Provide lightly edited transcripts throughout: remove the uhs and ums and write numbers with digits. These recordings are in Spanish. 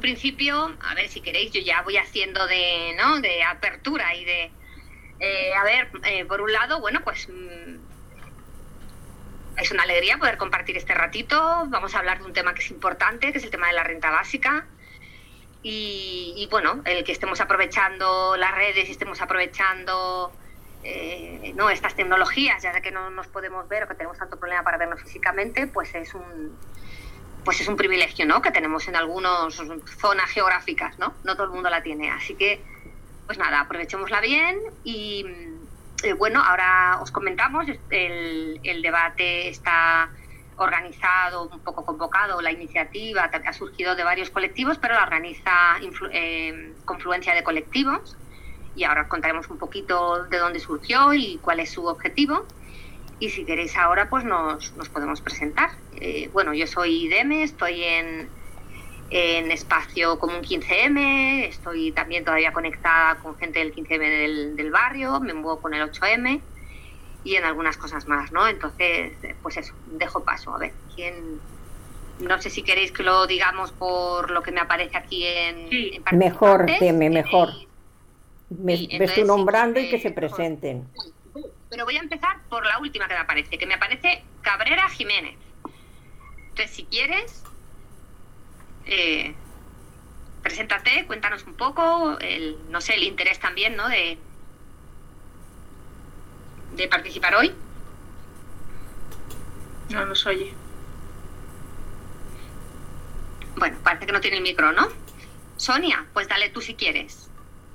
principio, a ver, si queréis, yo ya voy haciendo de apertura y de... por un lado, bueno, pues es una alegría poder compartir este ratito. Vamos a hablar de un tema que es importante, que es el tema de la renta básica. Y bueno, el que estemos aprovechando las redes y estemos aprovechando estas tecnologías, ya que no nos podemos ver o que tenemos tanto problema para vernos físicamente, pues es un privilegio, ¿no?, que tenemos en algunas zonas geográficas, ¿no? No todo el mundo la tiene. Así que, pues nada, aprovechémosla bien y bueno, ahora os comentamos, el debate está organizado, un poco convocado, la iniciativa ha surgido de varios colectivos, pero la organiza Confluencia de Colectivos, y ahora os contaremos un poquito de dónde surgió y cuál es su objetivo. Y si queréis ahora, pues nos podemos presentar. Bueno, yo soy Deme, estoy en Espacio Común 15M, estoy también todavía conectada con gente del 15M del barrio, me muevo con el 8M y en algunas cosas más, ¿no? Entonces, pues eso, dejo paso. A ver, no sé si queréis que lo digamos por lo que me aparece aquí en mejor, Deme, mejor. Me estoy nombrando y que se presenten. Pero voy a empezar por la última que me aparece Cabrera Jiménez. Entonces, si quieres, preséntate, cuéntanos un poco, el interés también, ¿no?, de participar hoy. No nos oye. Bueno, parece que no tiene el micro, ¿no? Sonia, pues dale tú si quieres.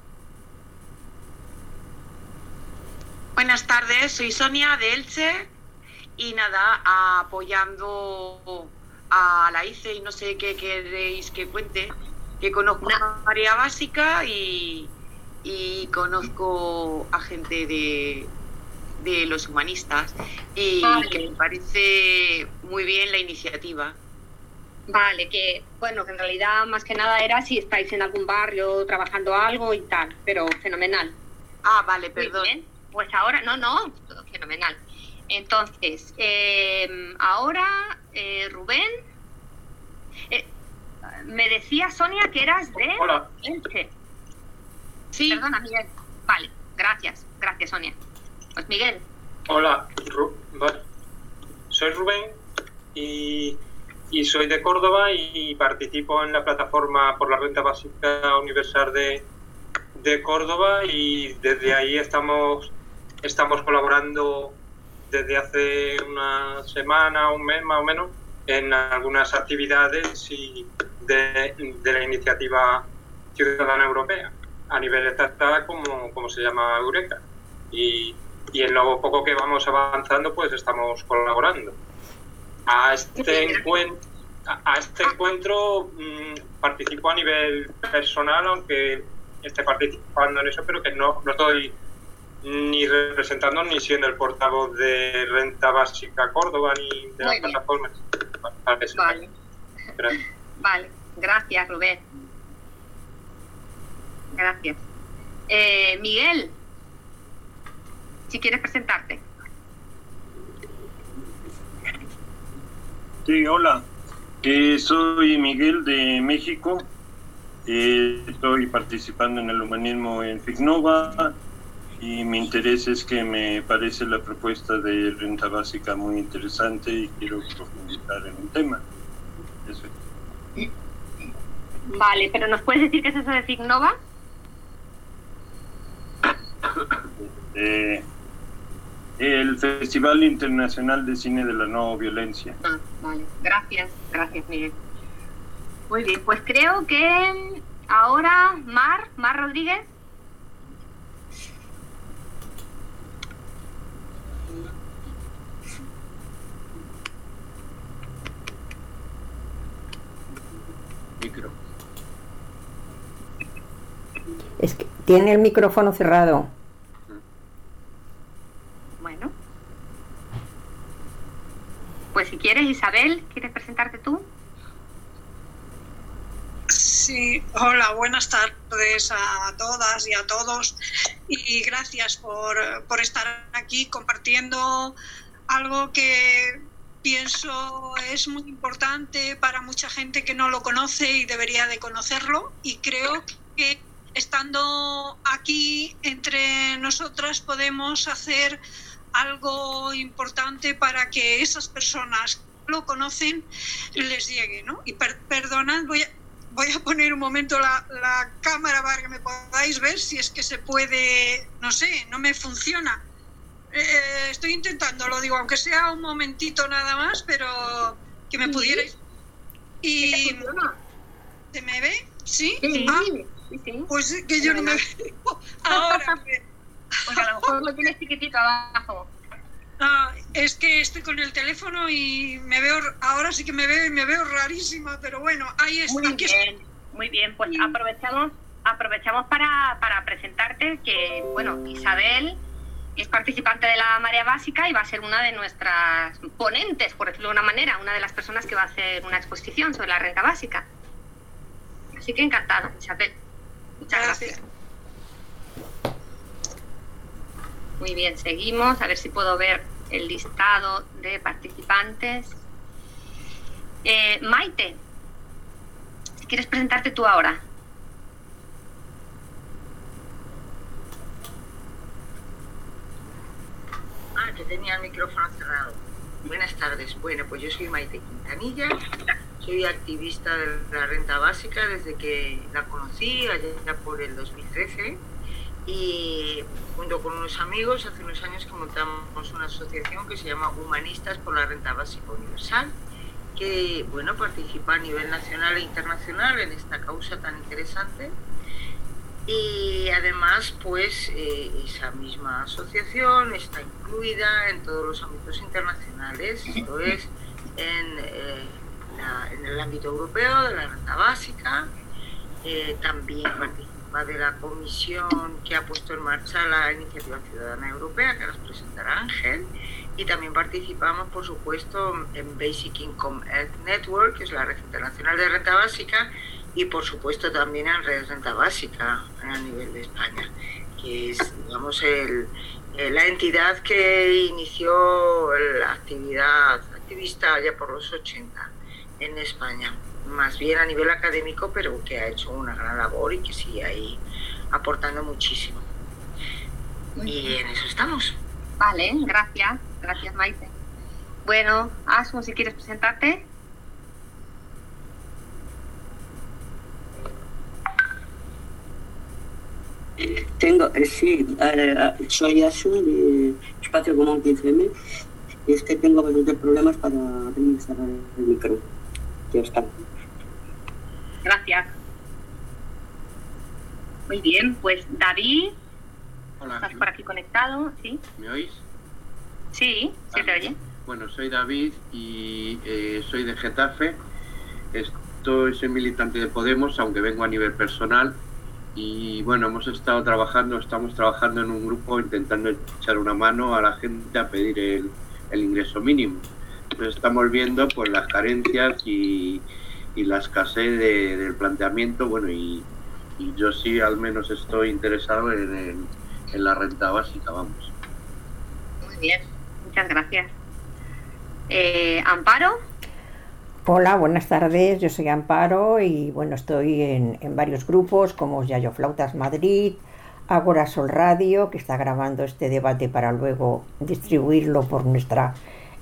Buenas tardes, soy Sonia de Elche y nada, apoyando a la ICE y no sé qué queréis que cuente, que conozco a María Básica y conozco a gente de los humanistas y que me parece muy bien la iniciativa. Vale, que en realidad más que nada era si estáis en algún barrio trabajando algo y tal, pero fenomenal. Ah, vale, perdón. Muy bien. Pues ahora, todo fenomenal. Entonces, ahora, Rubén, me decía Sonia que eras de Elche. Sí. Perdona, Miguel. Vale, gracias, Sonia. Pues Miguel. Hola, soy Rubén y soy de Córdoba y participo en la plataforma por la renta básica universal de Córdoba, y desde ahí estamos colaborando desde hace una semana, un mes más o menos, en algunas actividades de la iniciativa ciudadana europea a nivel estatal, como se llama Eureka, y en lo poco que vamos avanzando pues estamos colaborando. A este encuentro participo a nivel personal, aunque esté participando en eso, pero que no estoy ni representando ni siendo el portavoz de Renta Básica Córdoba ni de las plataformas. Vale. Vale, gracias, Rubén. Gracias. Miguel, si quieres presentarte. Sí, hola. Soy Miguel de México. Estoy participando en el humanismo en FICNOVA y mi interés es que me parece la propuesta de renta básica muy interesante y quiero profundizar en un tema. Eso es. Vale, pero ¿nos puedes decir qué es eso de FICNOVA? El Festival Internacional de Cine de la No Violencia. Vale, gracias Miguel. Muy bien, pues creo que ahora Mar Rodríguez. Micro. Es que tiene el micrófono cerrado. Bueno. Pues si quieres, Isabel, ¿quieres presentarte tú? Sí, hola, buenas tardes a todas y a todos y gracias por estar aquí compartiendo algo que pienso es muy importante para mucha gente que no lo conoce y debería de conocerlo, y creo que estando aquí entre nosotras podemos hacer algo importante para que esas personas que lo conocen les llegue, ¿no? Y perdonad, voy a poner un momento la cámara para que me podáis ver si es que se puede, no sé, no me funciona. Estoy intentando, lo digo, aunque sea un momentito nada más, pero que me pudierais. Y ¿se me ve? ¿Sí? Sí. Sí. Pues que yo no me veo ahora. Pues a lo mejor lo tienes chiquitito abajo. Es que estoy con el teléfono y me veo, ahora sí que me veo y me veo rarísima, pero bueno, ahí está. Muy bien, pues aprovechamos para presentarte que, bueno, Isabel es participante de la Marea Básica y va a ser una de nuestras ponentes, por decirlo de una manera, una de las personas que va a hacer una exposición sobre la renta básica. Así que encantada, Isabel. Muchas gracias. Muy bien, seguimos. A ver si puedo ver el listado de participantes. Maite, si quieres presentarte tú ahora. Que tenía el micrófono cerrado. Buenas tardes. Bueno, pues yo soy Maite Quintanilla, soy activista de la renta básica desde que la conocí, allá por el 2013, y junto con unos amigos hace unos años que montamos una asociación que se llama Humanistas por la Renta Básica Universal, que, bueno, participa a nivel nacional e internacional en esta causa tan interesante. Y además, pues, esa misma asociación está incluida en todos los ámbitos internacionales, esto es, en el ámbito europeo de la renta básica. También participa de la comisión que ha puesto en marcha la Iniciativa Ciudadana Europea, que nos presentará Ángel, y también participamos, por supuesto, en Basic Income Earth Network, que es la red internacional de renta básica, y por supuesto también en Red Renta Básica a nivel de España, que es, digamos, la entidad que inició la actividad activista ya por los 80 en España, más bien a nivel académico, pero que ha hecho una gran labor y que sigue ahí aportando muchísimo. Y en eso estamos. Vale, gracias Maite. Bueno, Asmo, si quieres presentarte. Soy Asun de Espacio Común 15M, y es que tengo bastantes problemas para cerrar el micro. Ya está. Gracias. Muy bien, pues David. Hola. ¿Estás por aquí conectado? ¿Sí? ¿Me oís? Sí, se te oye. Bueno, soy David y soy de Getafe. Soy militante de Podemos, aunque vengo a nivel personal. Y bueno, estamos trabajando en un grupo intentando echar una mano a la gente a pedir el ingreso mínimo. Entonces estamos viendo pues las carencias y la escasez del planteamiento, bueno, y yo sí al menos estoy interesado en la renta básica, vamos. Muy bien, muchas gracias. ¿Amparo? Hola, buenas tardes, yo soy Amparo y bueno, estoy en varios grupos como Yayo Flautas Madrid, Ágora Sol Radio, que está grabando este debate para luego distribuirlo por nuestra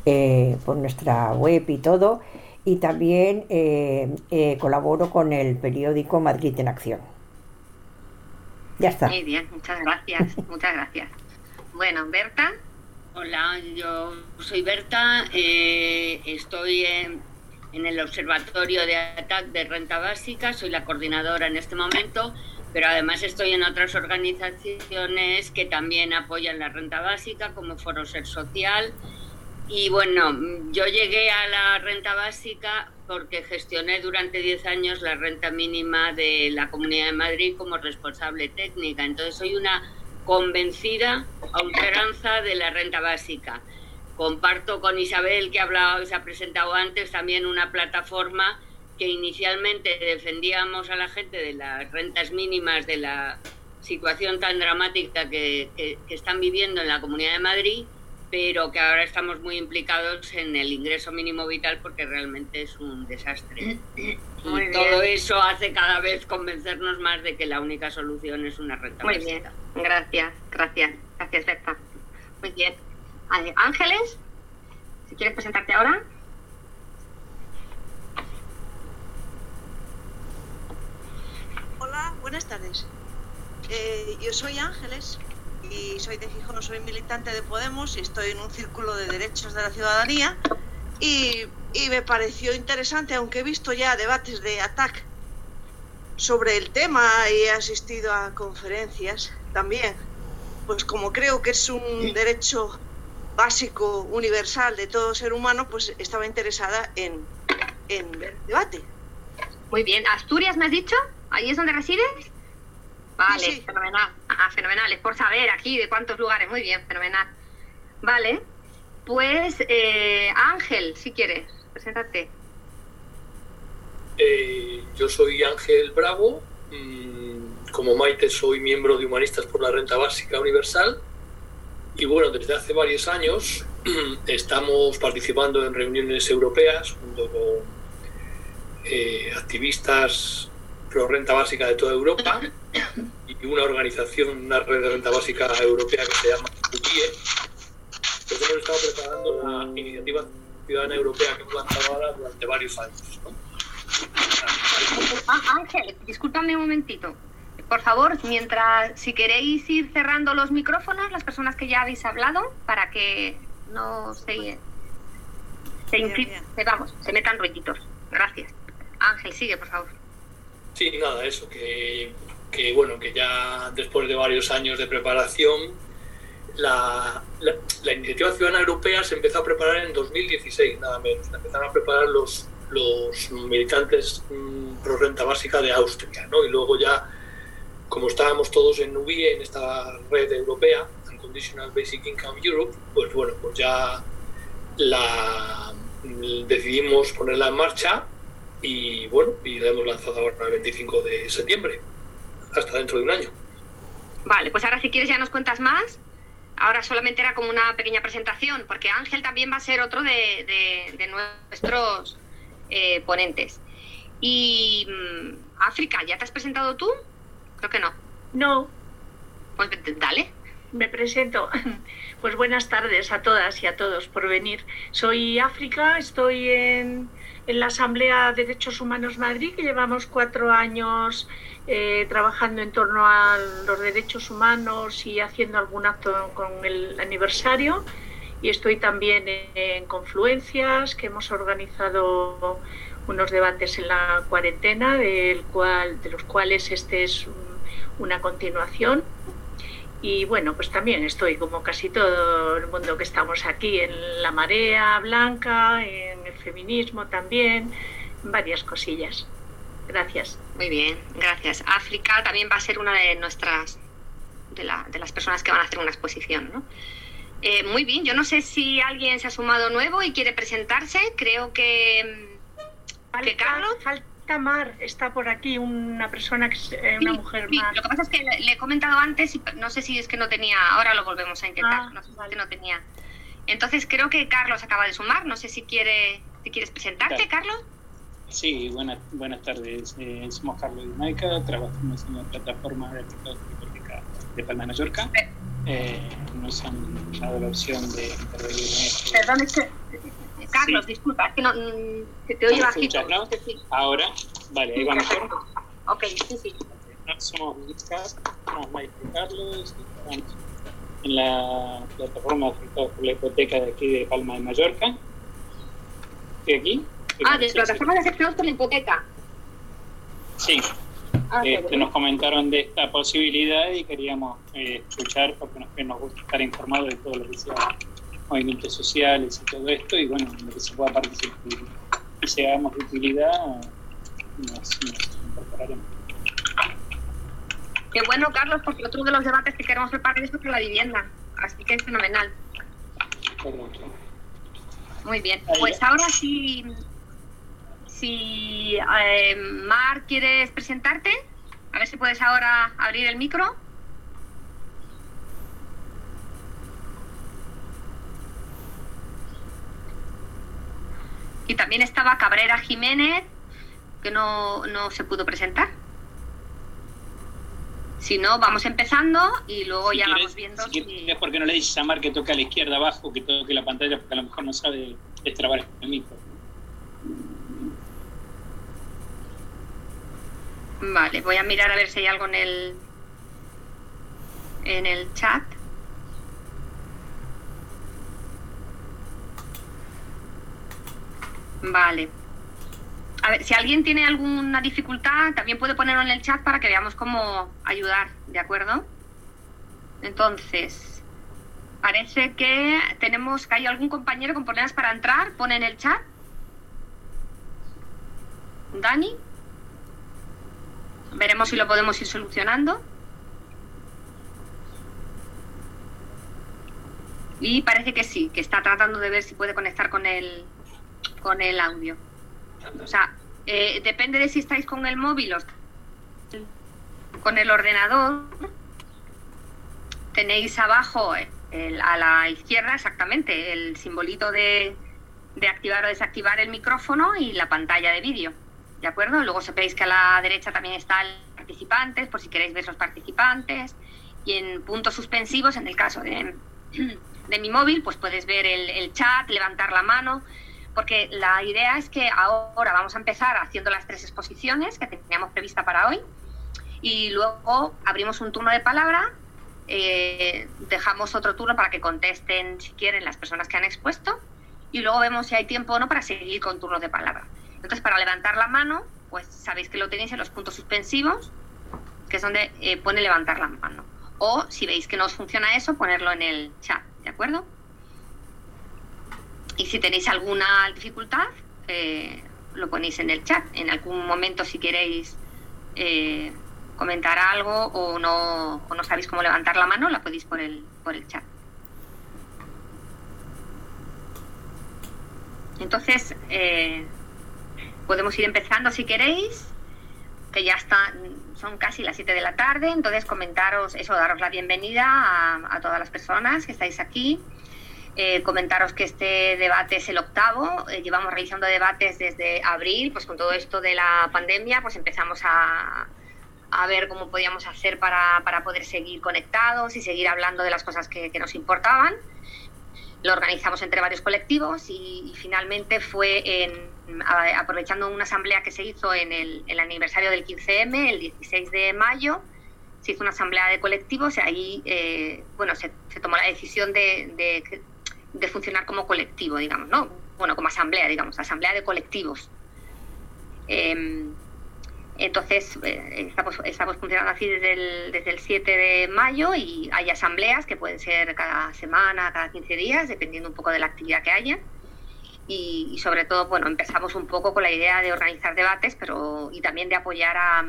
web y todo, y también colaboro con el periódico Madrid en Acción. Ya está. Muy bien, muchas gracias, muchas gracias. Bueno, Berta. Hola, yo soy Berta, estoy en el Observatorio de ATAC de Renta Básica, soy la coordinadora en este momento, pero además estoy en otras organizaciones que también apoyan la renta básica, como Foro Ser Social. Y bueno, yo llegué a la renta básica porque gestioné durante 10 años la renta mínima de la Comunidad de Madrid como responsable técnica. Entonces soy una convencida a ultranza de la renta básica. Comparto con Isabel, que ha hablado y se ha presentado antes, también una plataforma que inicialmente defendíamos a la gente de las rentas mínimas, de la situación tan dramática que están viviendo en la Comunidad de Madrid, pero que ahora estamos muy implicados en el ingreso mínimo vital porque realmente es un desastre. Y todo eso hace cada vez convencernos más de que la única solución es una renta básica. Muy bien, gracias Berta. Muy bien. Ángeles, si quieres presentarte ahora. Hola, buenas tardes. Yo soy Ángeles y soy de Gijón, soy militante de Podemos y estoy en un círculo de derechos de la ciudadanía y me pareció interesante, aunque he visto ya debates de ATAC sobre el tema y he asistido a conferencias también, pues como creo que es un derecho básico, universal de todo ser humano, pues estaba interesada en ver el debate. Muy bien. ¿Asturias me has dicho? ¿Ahí es donde resides? Vale, sí. Fenomenal. Fenomenal. Es por saber aquí de cuántos lugares. Muy bien, fenomenal. Vale. Pues, Ángel, si quieres, preséntate. Yo soy Ángel Bravo. Como Maite soy miembro de Humanistas por la Renta Básica Universal. Y bueno, desde hace varios años estamos participando en reuniones europeas junto con activistas pro renta básica de toda Europa y una organización, una red de renta básica europea que se llama UBIE. Pues hemos estado preparando la iniciativa ciudadana europea que hemos lanzado ahora durante varios años, ¿no? Ángel, discúlpame un momentito. Por favor, si queréis ir cerrando los micrófonos, las personas que ya habéis hablado, para que no se metan rollitos. Gracias. Ángel, sigue, por favor. Sí, nada, eso, que bueno, que ya después de varios años de preparación, la iniciativa ciudadana europea se empezó a preparar en 2016, nada menos. Empezaron a preparar los militantes pro renta básica de Austria, ¿no? Y luego ya, como estábamos todos en UBIE, en esta red europea, Unconditional Basic Income Europe, pues bueno, pues ya decidimos ponerla en marcha. Y bueno, y la hemos lanzado ahora el 25 de septiembre, hasta dentro de un año. Vale, pues ahora si quieres ya nos cuentas más. Ahora solamente era como una pequeña presentación, porque Ángel también va a ser otro de nuestros ponentes. Y África, ¿ya te has presentado tú? Creo que no. No. Pues dale. Me presento. Pues buenas tardes a todas y a todos por venir. Soy África, estoy en la Asamblea de Derechos Humanos Madrid, que llevamos 4 años trabajando en torno a los derechos humanos y haciendo algún acto con el aniversario. Y estoy también en Confluencias, que hemos organizado unos debates en la cuarentena, de los cuales este es una continuación. Y bueno, pues también estoy, como casi todo el mundo que estamos aquí, en la marea blanca, en el feminismo también, varias cosillas. Gracias. Muy bien, gracias. África también va a ser una de nuestras, de las personas que van a hacer una exposición, ¿no? Muy bien, yo no sé si alguien se ha sumado nuevo y quiere presentarse. Creo que Carlos... Mar, está por aquí una persona, una mujer más. Lo que pasa es que le he comentado antes y no sé si es que no tenía, ahora lo volvemos a intentar, no sé si es que no tenía. Entonces creo que Carlos acaba de sumar, no sé si quieres presentarte, claro. Carlos. Sí, buenas tardes. Somos Carlos y Maica, trabajamos en la plataforma de biblioteca de Palma de Mallorca. Nos han dado la opción de intervenir en esto. Perdón, es que... Carlos, sí. Disculpa, es que no que te oye bajito. ¿No? Sí. Ahora, vale, ahí va mejor. Ok, sí. Somos Mike y Carlos, estamos en la plataforma afectada por la hipoteca de aquí de Palma de Mallorca. ¿Estoy aquí? De plataforma de afectados por la hipoteca. Sí. Nos comentaron de esta posibilidad y queríamos escuchar, porque nos gusta estar informados de todo lo que sea movimientos sociales y todo esto, y bueno, en lo que se pueda participar y seamos de utilidad, nos incorporaremos. Qué bueno, Carlos, porque otro de los debates que queremos preparar es sobre la vivienda, así que es fenomenal. Correcto. Muy bien, pues ahora sí, si Mar, ¿quieres presentarte? A ver si puedes ahora abrir el micro. Y también estaba Cabrera Jiménez, que no se pudo presentar. Si no, vamos empezando y luego ya vamos viendo. Si quieres, ¿por qué no le dices a Mar que toque a la izquierda abajo, que toque la pantalla, porque a lo mejor no sabe destrabar el micro? Vale, voy a mirar a ver si hay algo en el chat. Vale. A ver, si alguien tiene alguna dificultad, también puede ponerlo en el chat para que veamos cómo ayudar, ¿de acuerdo? Entonces, parece que hay algún compañero con problemas para entrar. Pone en el chat. Dani. Veremos si lo podemos ir solucionando. Y parece que sí, que está tratando de ver si puede conectar con el audio. O sea, depende de si estáis con el móvil o con el ordenador. Tenéis abajo, a la izquierda exactamente, el simbolito de activar o desactivar el micrófono y la pantalla de vídeo. ¿De acuerdo? Luego sabéis que a la derecha también están participantes, por si queréis ver los participantes. Y en puntos suspensivos, en el caso de mi móvil, pues puedes ver el chat, levantar la mano, porque la idea es que ahora vamos a empezar haciendo las 3 exposiciones que teníamos prevista para hoy, y luego abrimos un turno de palabra, dejamos otro turno para que contesten si quieren las personas que han expuesto, y luego vemos si hay tiempo o no para seguir con turnos de palabra. Entonces, para levantar la mano, pues sabéis que lo tenéis en los puntos suspensivos, que es donde pone levantar la mano. O, si veis que no os funciona eso, ponerlo en el chat, ¿de acuerdo? Y si tenéis alguna dificultad, lo ponéis en el chat. En algún momento, si queréis comentar algo o no sabéis cómo levantar la mano, la podéis por el chat. Entonces, podemos ir empezando si queréis, que ya son casi las 7 de la tarde, entonces comentaros eso, daros la bienvenida a todas las personas que estáis aquí, comentaros que este debate es el 8º, llevamos realizando debates desde abril, pues con todo esto de la pandemia, pues empezamos a ver cómo podíamos hacer para poder seguir conectados y seguir hablando de las cosas que nos importaban. Lo organizamos entre varios colectivos y finalmente fue aprovechando una asamblea que se hizo en el aniversario del 15M, el 16 de mayo, se hizo una asamblea de colectivos y ahí se tomó la decisión de funcionar como colectivo, digamos, ¿no? Bueno, como asamblea, digamos, asamblea de colectivos. Entonces, estamos funcionando así desde el 7 de mayo y hay asambleas que pueden ser cada semana, cada 15 días, dependiendo un poco de la actividad que haya. Y sobre todo, bueno, empezamos un poco con la idea de organizar debates, y también de apoyar a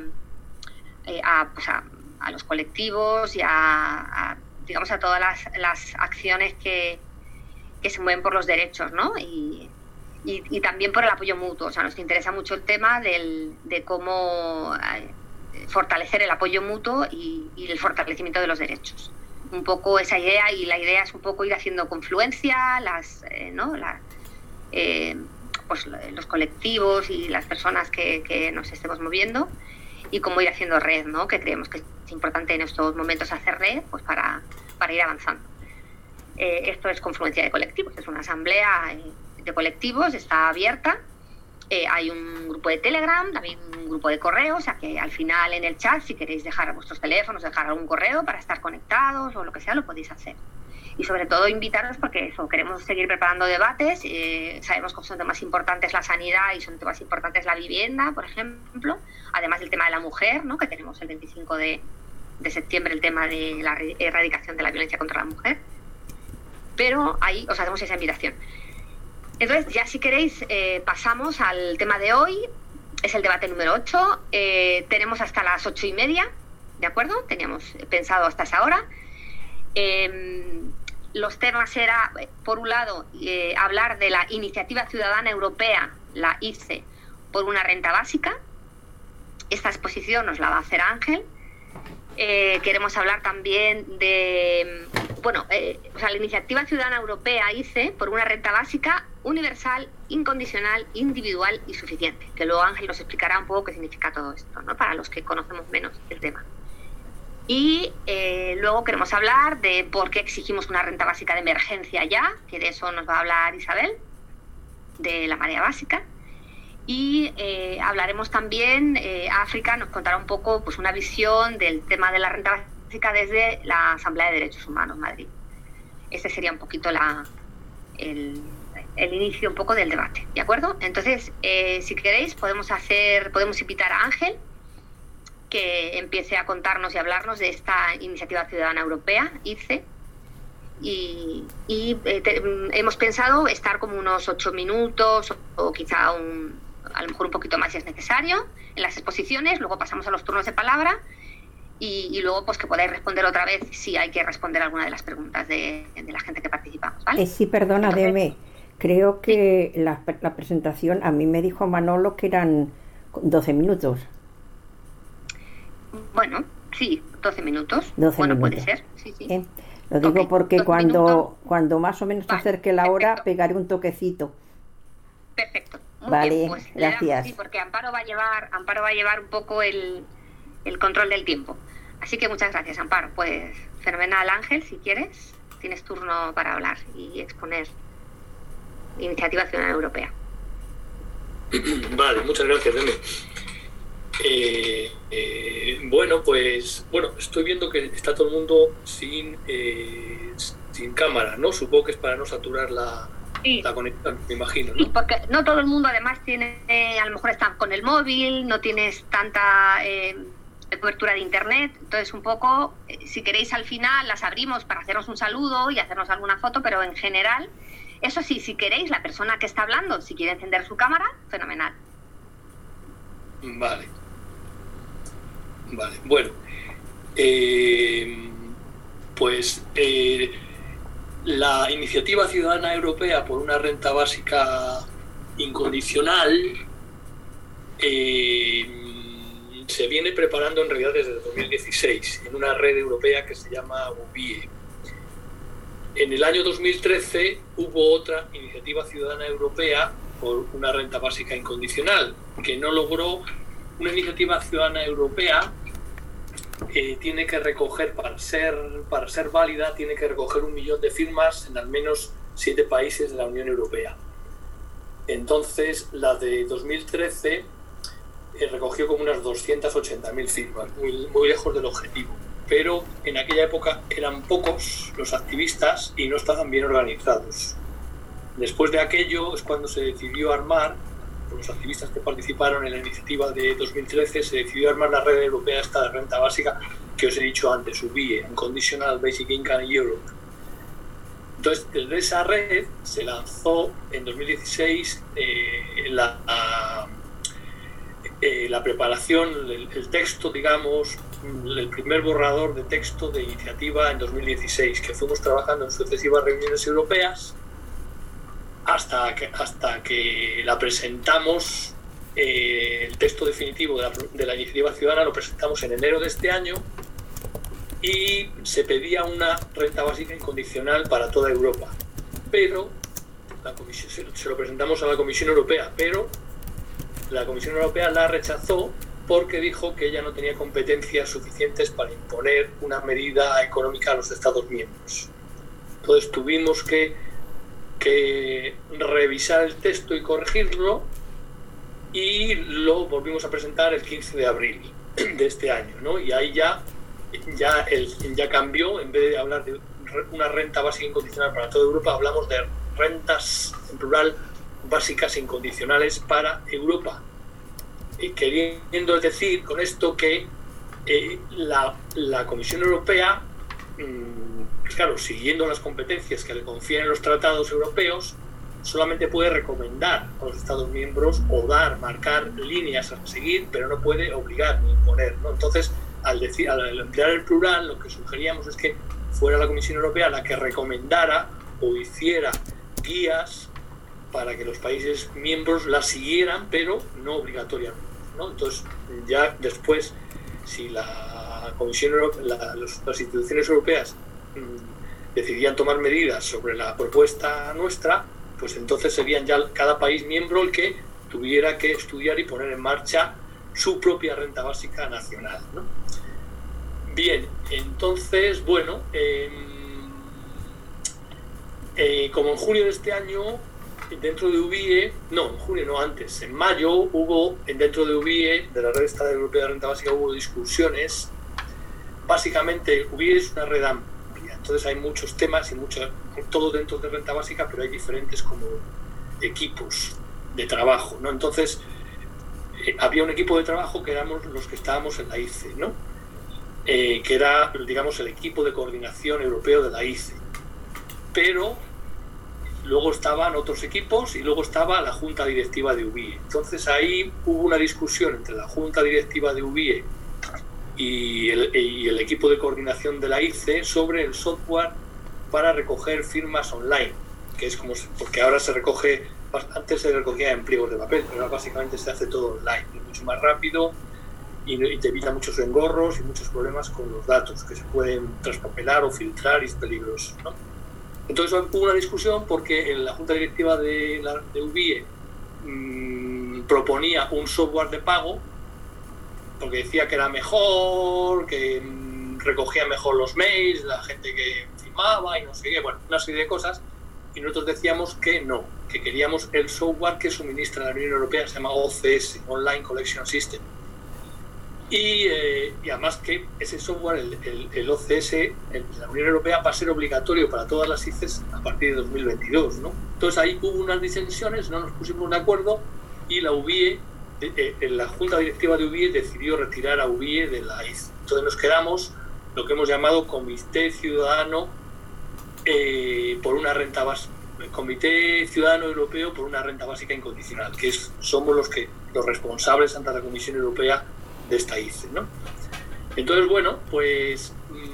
los colectivos y digamos, a todas las acciones que se mueven por los derechos, ¿no? Y también por el apoyo mutuo. O sea, nos interesa mucho el tema de cómo fortalecer el apoyo mutuo y el fortalecimiento de los derechos. Un poco esa idea, y la idea es un poco ir haciendo confluencia, pues los colectivos y las personas que nos estemos moviendo, y cómo ir haciendo red, ¿no? Que creemos que es importante en estos momentos hacer red, pues para ir avanzando. Esto es Confluencia de Colectivos, es una asamblea de colectivos, está abierta. Hay un grupo de Telegram, también un grupo de correo, o sea que al final en el chat, si queréis dejar vuestros teléfonos, dejar algún correo para estar conectados o lo que sea, lo podéis hacer. Y sobre todo invitaros porque eso, queremos seguir preparando debates, sabemos que son temas importantes la sanidad y son temas importantes la vivienda, por ejemplo, además del tema de la mujer, ¿no? Que tenemos el 25 de septiembre el tema de la erradicación de la violencia contra la mujer. Pero ahí os hacemos esa invitación. Entonces, ya si queréis, pasamos al tema de hoy. Es el debate número 8. Tenemos hasta las 8:30, ¿de acuerdo? Teníamos pensado hasta esa hora. Los temas era, por un lado, hablar de la Iniciativa Ciudadana Europea, la ICE, por una renta básica. Esta exposición nos la va a hacer Ángel. Queremos hablar también de la Iniciativa Ciudadana Europea, ICE, por una renta básica universal, incondicional, individual y suficiente. Que luego Ángel nos explicará un poco qué significa todo esto, ¿no? Para los que conocemos menos el tema. Y luego queremos hablar de por qué exigimos una renta básica de emergencia ya, que de eso nos va a hablar Isabel, de la marea básica. Y hablaremos también, África nos contará un poco pues, una visión del tema de la renta básica desde la Asamblea de Derechos Humanos Madrid. Ese sería un poquito el inicio un poco del debate, ¿de acuerdo? Entonces, si queréis, podemos invitar a Ángel que empiece a contarnos y hablarnos de esta Iniciativa Ciudadana Europea, ICE, y hemos pensado estar como unos 8 minutos o quizá a lo mejor un poquito más si es necesario en las exposiciones, luego pasamos a los turnos de palabra y luego pues que podáis responder otra vez si hay que responder alguna de las preguntas de la gente que participamos, ¿vale? Sí, perdona, Deme, creo que la presentación, a mí me dijo Manolo que eran 12 minutos. Bueno, sí, 12 minutos. 12 bueno, minutos. Puede ser, sí. Lo digo porque cuando más o menos se acerque la hora, pegaré un toquecito. Perfecto. Muy vale, bien, pues gracias. Sí, porque Amparo va a llevar un poco el control del tiempo. Así que muchas gracias, Amparo. Pues fenomenal, Ángel, si quieres, tienes turno para hablar y exponer Iniciativa Ciudadana Europea. Vale, muchas gracias, Deme. Estoy viendo que está todo el mundo sin cámara, ¿no? Supongo que es para no saturar la conexión, me imagino, ¿no? Sí, porque no todo el mundo además tiene, a lo mejor están con el móvil, no tienes tanta cobertura de internet, entonces un poco, si queréis al final las abrimos para haceros un saludo y hacernos alguna foto, pero en general, eso sí, si queréis, la persona que está hablando, si quiere encender su cámara, fenomenal. Vale, bueno, la Iniciativa Ciudadana Europea por una renta básica incondicional se viene preparando en realidad desde 2016 en una red europea que se llama UBIE. En el año 2013 hubo otra Iniciativa Ciudadana Europea por una renta básica incondicional que no logró. Una Iniciativa Ciudadana Europea tiene que recoger, para ser válida, tiene que recoger 1 millón de firmas en al menos 7 países de la Unión Europea. Entonces, la de 2013 recogió como unas 280.000 firmas, muy lejos del objetivo. Pero en aquella época eran pocos los activistas y no estaban bien organizados. Después de aquello es cuando se decidió armar, por los activistas que participaron en la iniciativa de 2013, se decidió armar la red europea esta de renta básica que os he dicho antes, UBIE, Unconditional Basic Income Europe. Entonces, desde esa red se lanzó en 2016 la preparación, el texto, digamos, el primer borrador de texto de iniciativa en 2016, que fuimos trabajando en sucesivas reuniones europeas hasta que la presentamos. El texto definitivo de la iniciativa ciudadana lo presentamos en enero de este año y se pedía una renta básica incondicional para toda Europa, pero se lo presentamos a la Comisión Europea, pero la Comisión Europea la rechazó porque dijo que ella no tenía competencias suficientes para imponer una medida económica a los Estados miembros. Entonces tuvimos que revisar el texto y corregirlo, y lo volvimos a presentar el 15 de abril de este año, ¿no? Y ahí ya cambió. En vez de hablar de una renta básica incondicional para toda Europa, hablamos de rentas, en plural, básicas incondicionales para Europa. Y queriendo decir con esto que la Comisión Europea, claro, siguiendo las competencias que le confían los tratados europeos, solamente puede recomendar a los Estados miembros o marcar líneas a seguir, pero no puede obligar ni imponer, ¿no? Entonces, al emplear el plural, lo que sugeríamos es que fuera la Comisión Europea la que recomendara o hiciera guías para que los países miembros las siguieran, pero no obligatoriamente, ¿no? Entonces, ya después, si la Comisión Europea, las instituciones europeas decidían tomar medidas sobre la propuesta nuestra, pues entonces serían ya cada país miembro el que tuviera que estudiar y poner en marcha su propia renta básica nacional, ¿no? Bien, entonces, bueno, como en junio de este año, dentro de UBIE, no, en junio no, antes, en mayo hubo, dentro de UBIE, de la Red Estatal Europea de Renta Básica, hubo discusiones. Básicamente, UBIE es una red amplia, entonces hay muchos temas y todo dentro de renta básica, pero hay diferentes como equipos de trabajo, ¿no? Entonces, había un equipo de trabajo que éramos los que estábamos en la ICE, ¿no? Que era, digamos, el equipo de coordinación europeo de la ICE. Pero luego estaban otros equipos y luego estaba la Junta Directiva de UBIE. Entonces ahí hubo una discusión entre la Junta Directiva de UBIE y el equipo de coordinación de la ICE sobre el software para recoger firmas online, que es como, porque ahora se recoge, antes se recogía en pliegos de papel, pero ahora básicamente se hace todo online, es mucho más rápido y te evita muchos engorros y muchos problemas con los datos que se pueden traspapelar o filtrar y es peligroso, ¿no? Entonces hubo una discusión porque en la Junta Directiva de UBIE proponía un software de pago porque decía que era mejor, que recogía mejor los mails, la gente que firmaba y no sé qué, bueno, una serie de cosas, y nosotros decíamos que no, que queríamos el software que suministra la Unión Europea, se llama OCS, Online Collection System. Y además que ese software, el OCS, de la Unión Europea va a ser obligatorio para todas las ICES a partir de 2022, ¿no? Entonces ahí hubo unas disensiones, no nos pusimos de acuerdo y la UBIE, la Junta Directiva de UBIE decidió retirar a UBIE de la ICE. Entonces nos quedamos lo que hemos llamado Comité Ciudadano por una renta básica, Comité Ciudadano Europeo por una renta básica incondicional, que somos los responsables ante la Comisión Europea de esta ICE, ¿no? Entonces, bueno, pues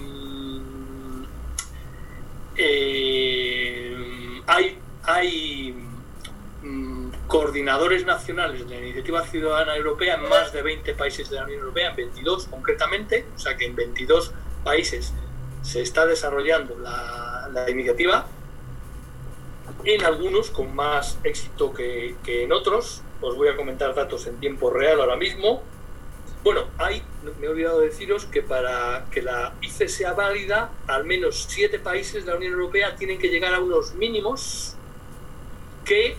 hay coordinadores nacionales de la Iniciativa Ciudadana Europea en más de 20 países de la Unión Europea, en 22 concretamente, o sea que en 22 países se está desarrollando la iniciativa, en algunos con más éxito que en otros. Os voy a comentar datos en tiempo real ahora mismo. Bueno, me he olvidado de deciros que para que la ICE sea válida, al menos 7 países de la Unión Europea tienen que llegar a unos mínimos que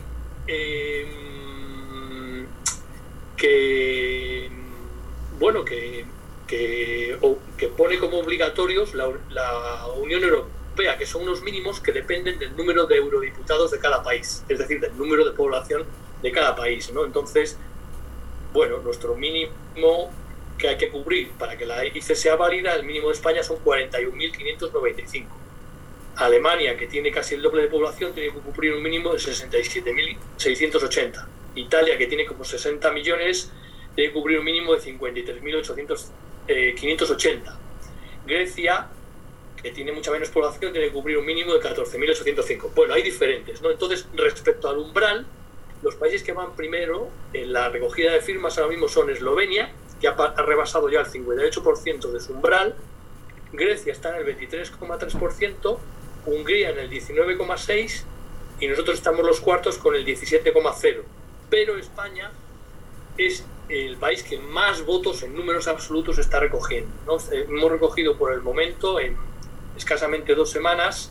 pone como obligatorios la Unión Europea, que son unos mínimos que dependen del número de eurodiputados de cada país, es decir, del número de población de cada país, ¿no? Entonces, bueno, nuestro mínimo que hay que cubrir para que la ICE sea válida, el mínimo de España son 41.595. Alemania, que tiene casi el doble de población, tiene que cumplir un mínimo de 67.680. Italia, que tiene como 60 millones, tiene que cubrir un mínimo de 53.580. Grecia, que tiene mucha menos población, tiene que cubrir un mínimo de 14.805. Bueno, hay diferentes, ¿no? Entonces, respecto al umbral, los países que van primero en la recogida de firmas ahora mismo son Eslovenia, que ha rebasado ya el 58% de su umbral, Grecia está en el 23,3%, Hungría en el 19,6% y nosotros estamos los cuartos con el 17,0%. Pero España es el país que más votos en números absolutos está recogiendo, ¿no? Hemos recogido por el momento, en escasamente 2 semanas,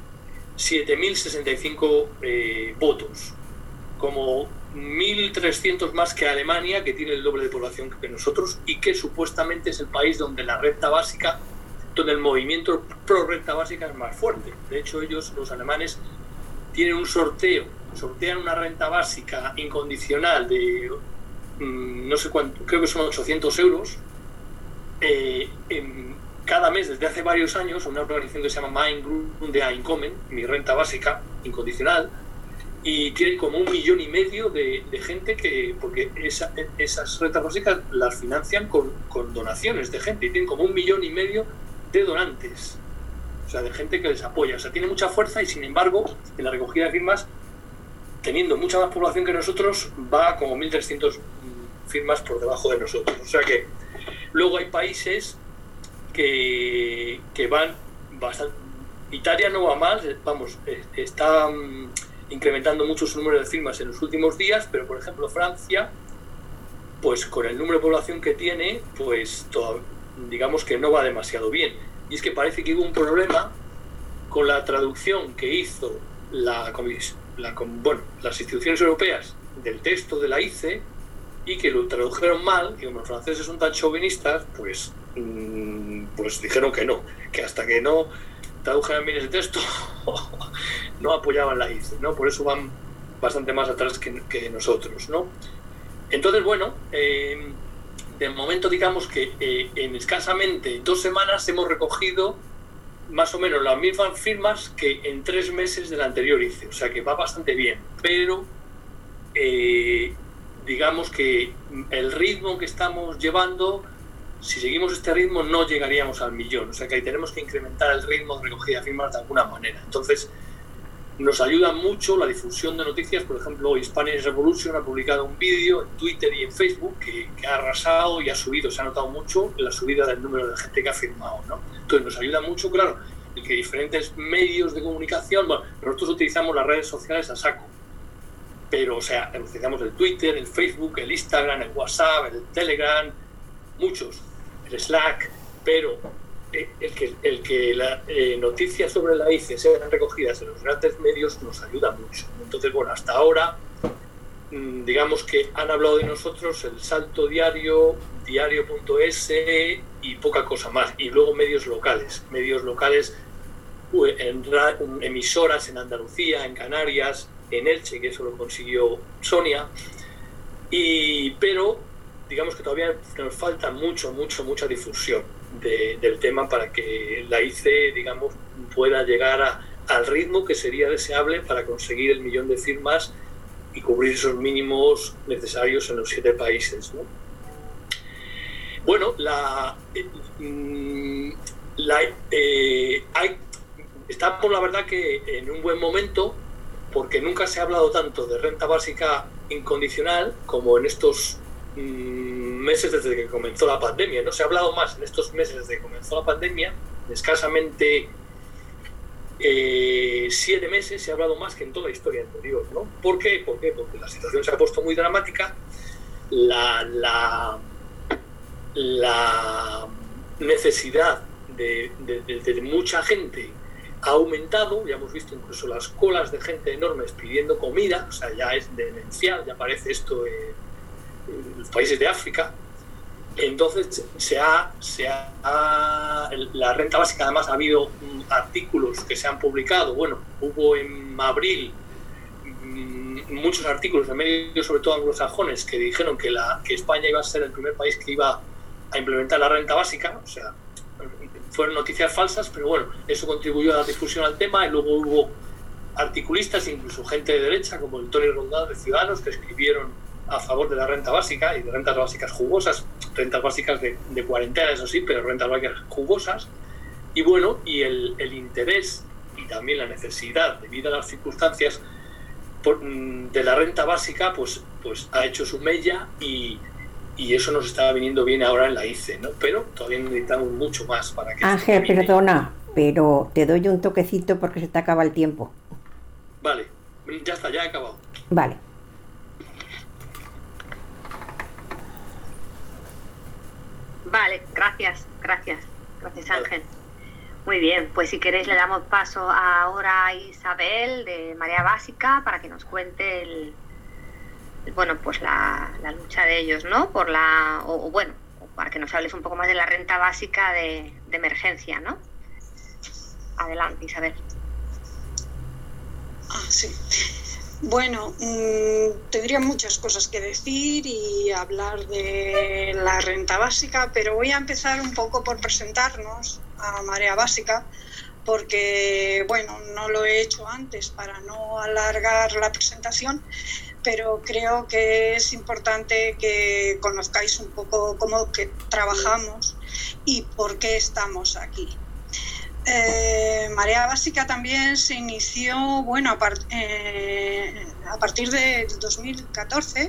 7.065 votos, como 1.300 más que Alemania, que tiene el doble de población que nosotros y que supuestamente es el país donde la renta básica, donde el movimiento pro renta básica es más fuerte. De hecho, ellos, los alemanes, tienen un sortean una renta básica incondicional de no sé cuánto, creo que son 800 euros cada mes desde hace varios años, una organización que se llama Mein Grundeinkommen, mi renta básica incondicional, y tienen como 1,5 millones de gente que, porque esas rentas básicas las financian con donaciones de gente, y tienen como 1,5 millones de donantes, o sea, de gente que les apoya. O sea, tiene mucha fuerza y sin embargo, en la recogida de firmas, teniendo mucha más población que nosotros, va como 1.300 firmas por debajo de nosotros. O sea que luego hay países que van bastante, Italia no va mal, vamos, está incrementando mucho su número de firmas en los últimos días, pero por ejemplo Francia, pues con el número de población que tiene, pues digamos que no va demasiado bien. Y es que parece que hubo un problema con la traducción que hizo las instituciones europeas del texto de la ICE, y que lo tradujeron mal, y como los franceses son tan chauvinistas, pues dijeron que no, que hasta que no tradujeran bien ese texto no apoyaban la ICE, ¿no? Por eso van bastante más atrás que nosotros, ¿no? Entonces, bueno, de momento digamos que en escasamente 2 semanas hemos recogido más o menos las mismas firmas que en 3 meses del anterior ICE, o sea que va bastante bien, pero digamos que el ritmo que estamos llevando, si seguimos este ritmo no llegaríamos al 1.000.000, o sea que ahí tenemos que incrementar el ritmo de recogida de firmas de alguna manera. Entonces nos ayuda mucho la difusión de noticias. Por ejemplo, Spanish Revolution ha publicado un vídeo en Twitter y en Facebook que ha arrasado y ha subido, se ha notado mucho la subida del número de gente que ha firmado, ¿no? Entonces nos ayuda mucho, claro, el que diferentes medios de comunicación, bueno, nosotros utilizamos las redes sociales a saco, pero o sea, utilizamos el Twitter, el Facebook, el Instagram, el WhatsApp, el Telegram, muchos, el Slack, pero el que las noticias sobre la ICE sean recogidas en los grandes medios nos ayuda mucho. Entonces, bueno, hasta ahora, digamos que han hablado de nosotros el Salto Diario, Diario.es y poca cosa más. Y luego medios locales, emisoras en Andalucía, en Canarias, en Elche, que eso lo consiguió Sonia, pero digamos que todavía nos falta mucha difusión del tema para que la ICE, digamos, pueda llegar al ritmo que sería deseable para conseguir el 1.000.000 de firmas y cubrir esos mínimos necesarios en los 7 países, ¿no? Bueno, estamos, la verdad, que en un buen momento, porque nunca se ha hablado tanto de renta básica incondicional como en estos meses desde que comenzó la pandemia. No se ha hablado más en estos meses desde que comenzó la pandemia, escasamente 7 meses se ha hablado más que en toda la historia anterior, ¿no? ¿Por qué? Porque la situación se ha puesto muy dramática, la necesidad de mucha gente ha aumentado, ya hemos visto incluso las colas de gente enormes pidiendo comida, o sea, ya es demencial, ya parece esto en los países de África. Entonces la renta básica, además ha habido artículos que se han publicado, bueno, hubo en abril muchos artículos de medios, sobre todo anglosajones, que dijeron que España iba a ser el primer país que iba a implementar la renta básica, o sea, fueron noticias falsas, pero bueno, eso contribuyó a la difusión al tema. Y luego hubo articulistas, incluso gente de derecha, como el Tony Roldán de Ciudadanos, que escribieron a favor de la renta básica y de rentas básicas jugosas, rentas básicas de cuarentena, eso sí, pero rentas básicas jugosas. Y bueno, y el interés y también la necesidad, debido a las circunstancias de la renta básica, pues ha hecho su mella y eso nos está viniendo bien ahora en la ICE, ¿no? Pero todavía necesitamos mucho más para que... Ángel, perdona, pero te doy un toquecito porque se te acaba el tiempo. Vale, ya está, ya he acabado. Vale. Vale, gracias Ángel. Muy bien, pues si queréis le damos paso ahora a Isabel de Marea Básica para que nos cuente pues la lucha de ellos, ¿no? Para que nos hables un poco más de la renta básica de emergencia, ¿no? Adelante, Isabel. Sí. Bueno, tendría muchas cosas que decir y hablar de la renta básica, pero voy a empezar un poco por presentarnos a Marea Básica, porque, bueno, no lo he hecho antes para no alargar la presentación, pero creo que es importante que conozcáis un poco cómo que trabajamos y por qué estamos aquí. Marea Básica también se inició, bueno, a partir de 2014,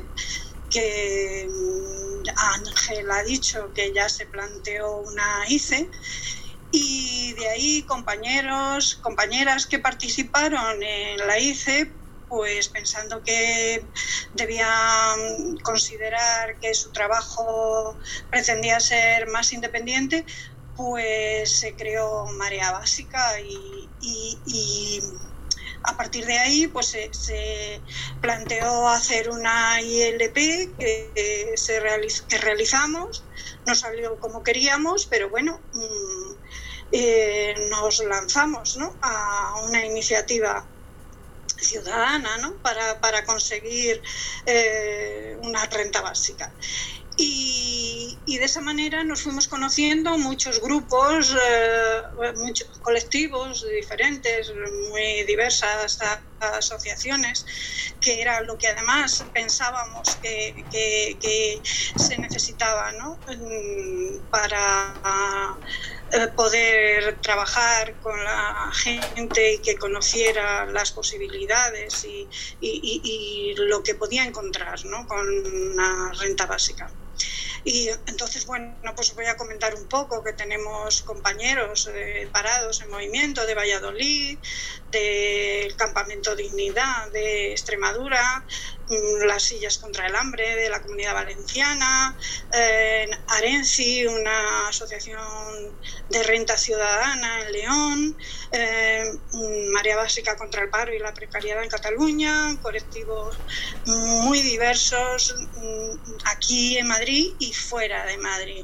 que Ángel ha dicho que ya se planteó una ICE, Y de ahí compañeros, compañeras que participaron en la ICE, pues pensando que debían considerar que su trabajo pretendía ser más independiente, pues se creó Marea Básica y a partir de ahí pues se planteó hacer una ILP que realizamos. No salió como queríamos, pero bueno, nos lanzamos, ¿no?, a una iniciativa ciudadana, ¿no?, para conseguir una renta básica. Y de esa manera nos fuimos conociendo muchos grupos, muchos colectivos diferentes, muy diversas asociaciones, que era lo que además pensábamos que se necesitaba, ¿no?, para poder trabajar con la gente y que conociera las posibilidades y lo que podía encontrar, ¿no?, con una renta básica. Y entonces, bueno, pues voy a comentar un poco que tenemos compañeros parados en movimiento de Valladolid, del Campamento Dignidad de Extremadura, las Sillas contra el Hambre de la Comunidad Valenciana, Arenci, una asociación de renta ciudadana en León, Marea Básica contra el paro y la precariedad en Cataluña, colectivos muy diversos aquí en Madrid y fuera de Madrid.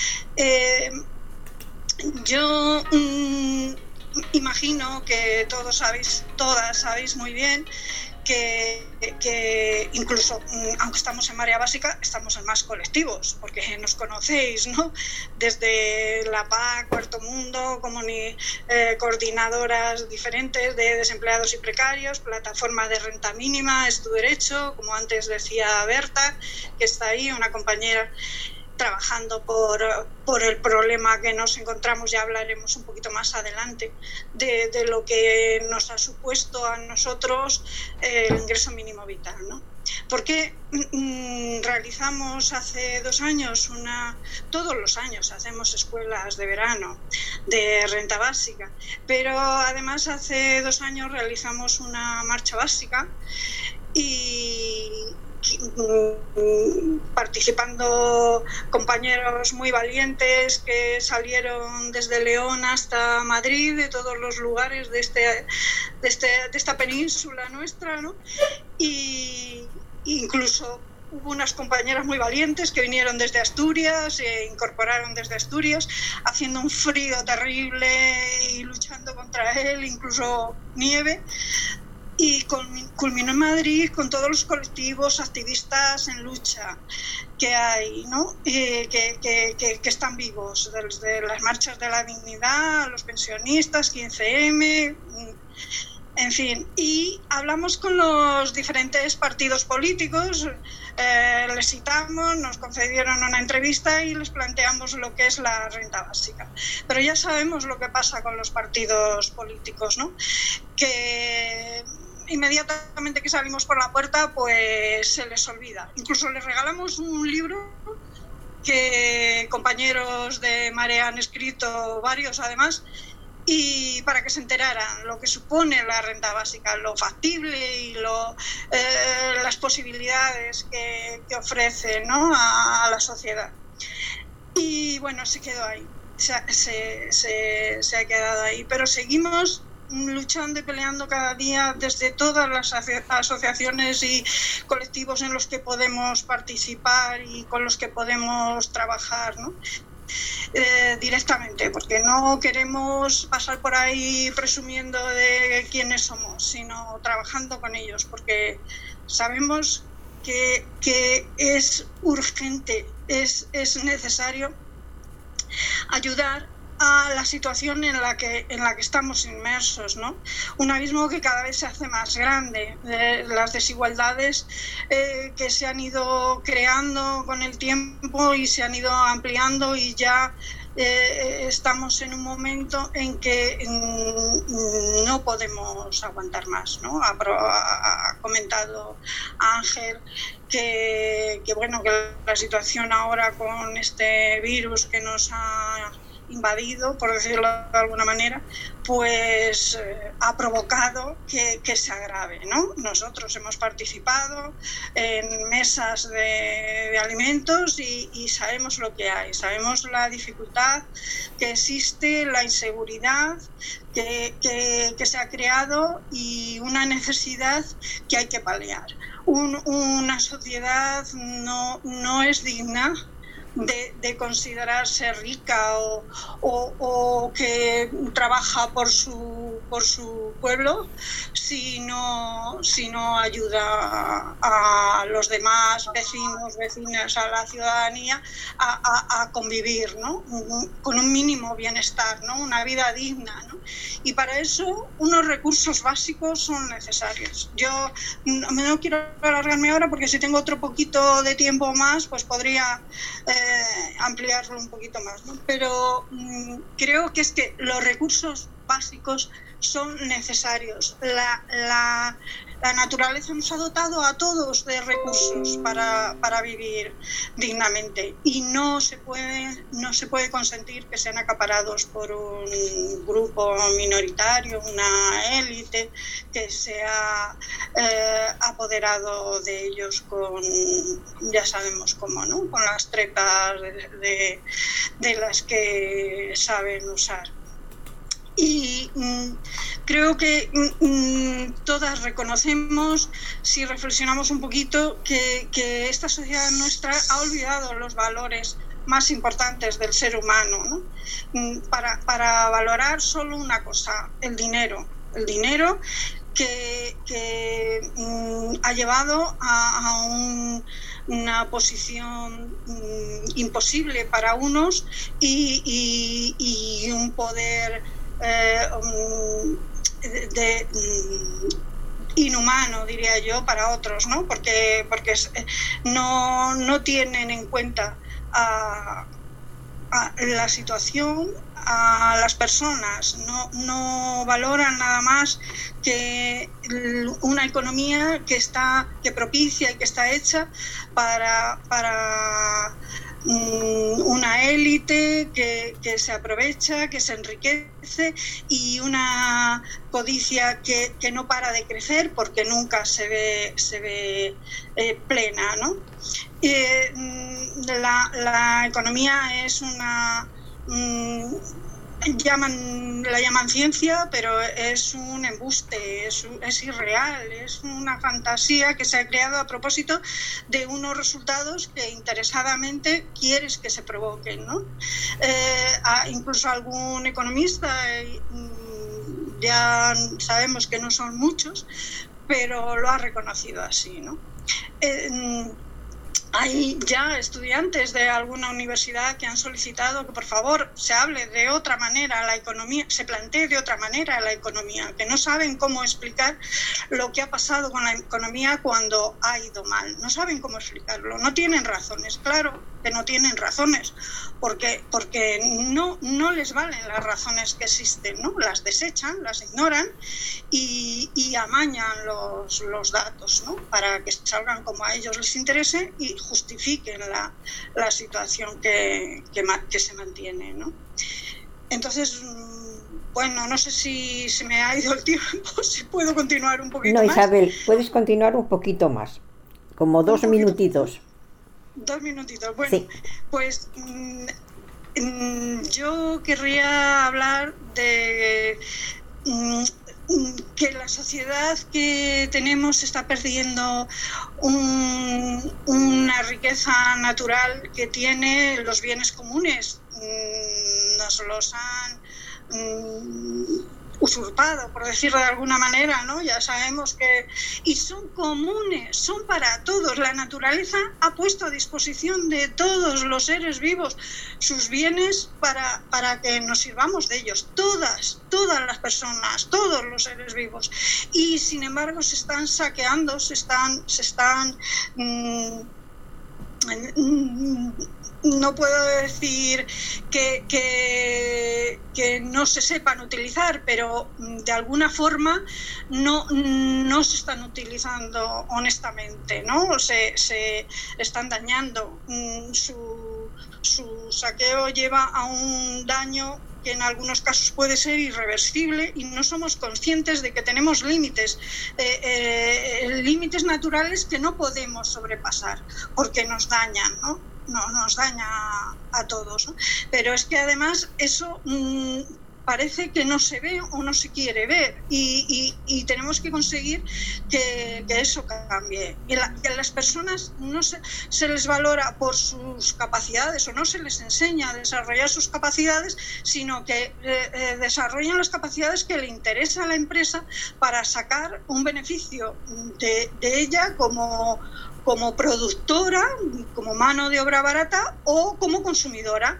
Yo imagino que todas sabéis muy bien que incluso, aunque estamos en Marea Básica, estamos en más colectivos, porque nos conocéis, ¿no?, desde la PAC, Cuarto Mundo, coordinadoras diferentes de desempleados y precarios, plataforma de renta mínima, es tu derecho, como antes decía Berta, que está ahí, una compañera trabajando por el problema que nos encontramos. Ya hablaremos un poquito más adelante de lo que nos ha supuesto a nosotros el ingreso mínimo vital, ¿no? Porque realizamos hace 2 años todos los años hacemos escuelas de verano de renta básica, pero además hace 2 años realizamos una marcha básica y participando compañeros muy valientes que salieron desde León hasta Madrid, de todos los lugares de esta península nuestra, ¿no? Y incluso hubo unas compañeras muy valientes que vinieron desde Asturias, se incorporaron desde Asturias, haciendo un frío terrible y luchando contra él, incluso nieve. Y culminó en Madrid con todos los colectivos activistas en lucha que hay, ¿no? Que están vivos, desde las marchas de la dignidad, los pensionistas, 15M, en fin. Y hablamos con los diferentes partidos políticos, les citamos, nos concedieron una entrevista y les planteamos lo que es la renta básica. Pero ya sabemos lo que pasa con los partidos políticos, ¿no? Que inmediatamente que salimos por la puerta, pues se les olvida. Incluso les regalamos un libro que compañeros de Marea han escrito, varios además, y para que se enteraran lo que supone la renta básica, lo factible y las posibilidades que ofrece, ¿no?, a la sociedad. Y bueno, se quedó ahí, se ha quedado ahí, pero seguimos luchando y peleando cada día desde todas las asociaciones y colectivos en los que podemos participar y con los que podemos trabajar, ¿no? Directamente, porque no queremos pasar por ahí presumiendo de quiénes somos, sino trabajando con ellos, porque sabemos que es urgente, es necesario ayudar a la situación en la que estamos inmersos, ¿no? Un abismo que cada vez se hace más grande, las desigualdades que se han ido creando con el tiempo y se han ido ampliando, y ya estamos en un momento en que no podemos aguantar más, ¿no? Ha comentado Ángel que bueno, que la situación ahora con este virus que nos ha invadido, por decirlo de alguna manera, pues ha provocado que se agrave, ¿no? Nosotros hemos participado en mesas de alimentos y sabemos lo que hay, sabemos la dificultad que existe, la inseguridad que se ha creado y una necesidad que hay que paliar. Una sociedad no es digna de considerarse rica o que trabaja por su pueblo si no ayuda a los demás vecinos, vecinas, a la ciudadanía a convivir, ¿no? Con un mínimo bienestar, ¿no? Una vida digna, ¿no? Y para eso unos recursos básicos son necesarios. Yo no quiero alargarme ahora porque si tengo otro poquito de tiempo más pues podría ampliarlo un poquito más, ¿no? Pero creo que es que los recursos básicos son necesarios. La naturaleza nos ha dotado a todos de recursos para vivir dignamente y no se puede consentir que sean acaparados por un grupo minoritario, una élite que se ha apoderado de ellos con, ya sabemos cómo, ¿no? Con las trepas de las que saben usar. Y creo que todas reconocemos, si reflexionamos un poquito, que esta sociedad nuestra ha olvidado los valores más importantes del ser humano, ¿no? Para valorar solo una cosa, el dinero. El dinero que ha llevado a una posición imposible para unos y un poder inhumano, diría yo, para otros, ¿no? Porque no tienen en cuenta a la situación, a las personas, no valoran nada más que una economía que propicia y que está hecha para una élite que se aprovecha, que se enriquece y una codicia que no para de crecer porque nunca se ve plena, ¿no? La economía es la llaman ciencia, pero es un embuste, es irreal, es una fantasía que se ha creado a propósito de unos resultados que interesadamente quieres que se provoquen, ¿no? Incluso algún economista, ya sabemos que no son muchos, pero lo ha reconocido así, ¿no? Hay ya estudiantes de alguna universidad que han solicitado que por favor se hable de otra manera la economía, se plantee de otra manera la economía, que no saben cómo explicar lo que ha pasado con la economía cuando ha ido mal, no saben cómo explicarlo, no tienen razones, claro que no tienen razones, porque no les valen las razones que existen, ¿no? Las desechan, las ignoran y amañan los datos, ¿no? Para que salgan como a ellos les interese y justifiquen la situación que se mantiene, ¿no? Entonces, bueno, no sé si se me ha ido el tiempo, si puedo continuar un poquito más. No, Isabel, puedes continuar un poquito más, como 2 minutitos. 2 minutitos, bueno, sí. Pues yo querría hablar de que la sociedad que tenemos está perdiendo una riqueza natural que tiene los bienes comunes. Nos los han usurpado, por decirlo de alguna manera, ¿no? Ya sabemos que... Y son comunes, son para todos. La naturaleza ha puesto a disposición de todos los seres vivos sus bienes para que nos sirvamos de ellos. Todas las personas, todos los seres vivos. Y sin embargo se están saqueando, se están no puedo decir que no se sepan utilizar, pero de alguna forma no se están utilizando honestamente, ¿no? Se están dañando su saqueo lleva a un daño que en algunos casos puede ser irreversible y no somos conscientes de que tenemos límites naturales que no podemos sobrepasar porque nos dañan, ¿no? Nos daña a todos, ¿no? Pero es que además eso parece que no se ve o no se quiere ver y tenemos que conseguir que eso cambie. Y a las personas no se les valora por sus capacidades o no se les enseña a desarrollar sus capacidades, sino que desarrollan las capacidades que le interesa a la empresa para sacar un beneficio de ella como productora, como mano de obra barata o como consumidora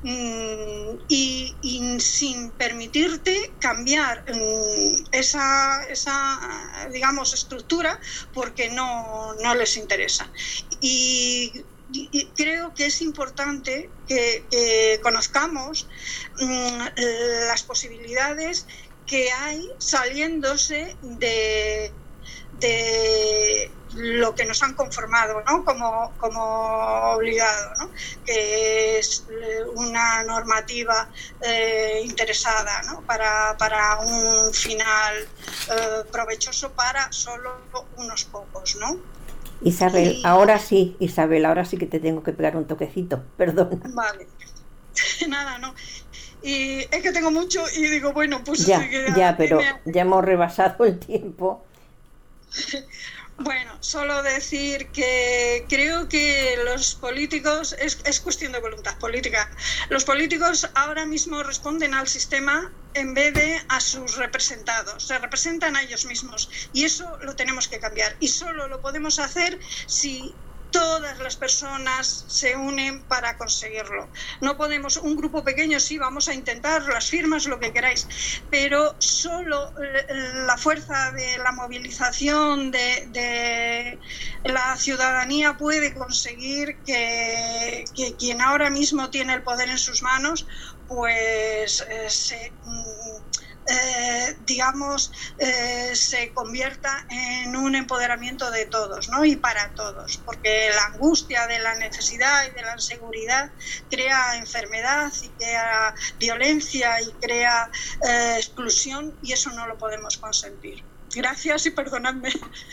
y sin permitirte cambiar esa digamos estructura porque no les interesa. Y creo que es importante que conozcamos las posibilidades que hay saliéndose de lo que nos han conformado, ¿no? como obligado, ¿no? Que es una normativa interesada, ¿no? para un final provechoso para solo unos pocos, ¿no? Isabel, ahora sí que te tengo que pegar un toquecito, perdona. Vale, nada, no. Y es que tengo mucho y digo, bueno, pues... pero ya hemos rebasado el tiempo. Bueno, solo decir que creo que los políticos, es cuestión de voluntad política, los políticos ahora mismo responden al sistema en vez de a sus representados, se representan a ellos mismos y eso lo tenemos que cambiar y solo lo podemos hacer si todas las personas se unen para conseguirlo. No podemos, un grupo pequeño sí, vamos a intentar, las firmas, lo que queráis, pero solo la fuerza de la movilización de la ciudadanía puede conseguir que quien ahora mismo tiene el poder en sus manos, pues se convierta en un empoderamiento de todos, ¿no? Y para todos, porque la angustia de la necesidad y de la inseguridad crea enfermedad y crea violencia y crea exclusión y eso no lo podemos consentir. Gracias y perdonadme.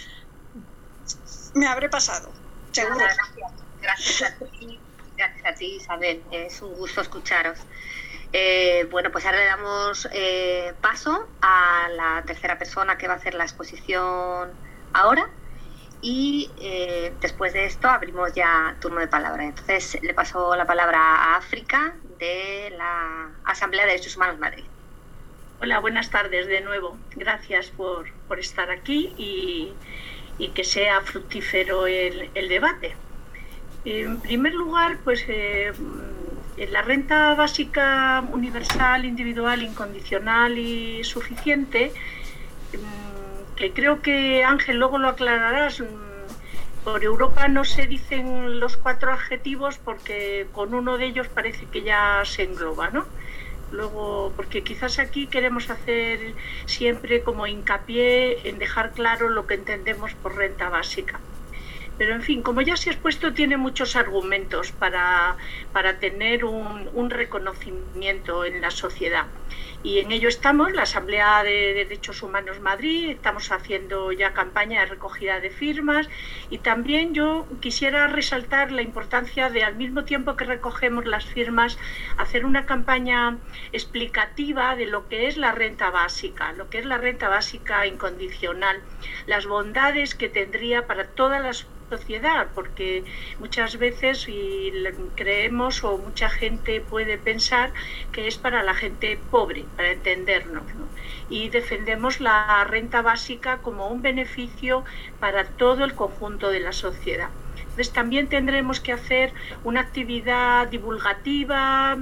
Me habré pasado, seguro. Gracias a ti, Isabel. Es un gusto escucharos. Bueno, pues ahora le damos paso a la tercera persona que va a hacer la exposición ahora y después de esto abrimos ya turno de palabra. Entonces le paso la palabra a África de la Asamblea de Derechos Humanos Madrid. Hola, buenas tardes de nuevo. Gracias por estar aquí y que sea fructífero el debate. En primer lugar, pues... la renta básica universal, individual, incondicional y suficiente, que creo que Ángel luego lo aclararás, por Europa no se dicen los 4 adjetivos porque con uno de ellos parece que ya se engloba, ¿no? Luego, porque quizás aquí queremos hacer siempre como hincapié en dejar claro lo que entendemos por renta básica. Pero, en fin, como ya se ha expuesto, tiene muchos argumentos para tener un reconocimiento en la sociedad. Y en ello estamos, la Asamblea de Derechos Humanos Madrid, estamos haciendo ya campaña de recogida de firmas y también yo quisiera resaltar la importancia de, al mismo tiempo que recogemos las firmas, hacer una campaña explicativa de lo que es la renta básica incondicional, las bondades que tendría para todas las sociedad, porque muchas veces creemos o mucha gente puede pensar que es para la gente pobre, para entendernos, ¿no? Y defendemos la renta básica como un beneficio para todo el conjunto de la sociedad. Entonces también tendremos que hacer una actividad divulgativa,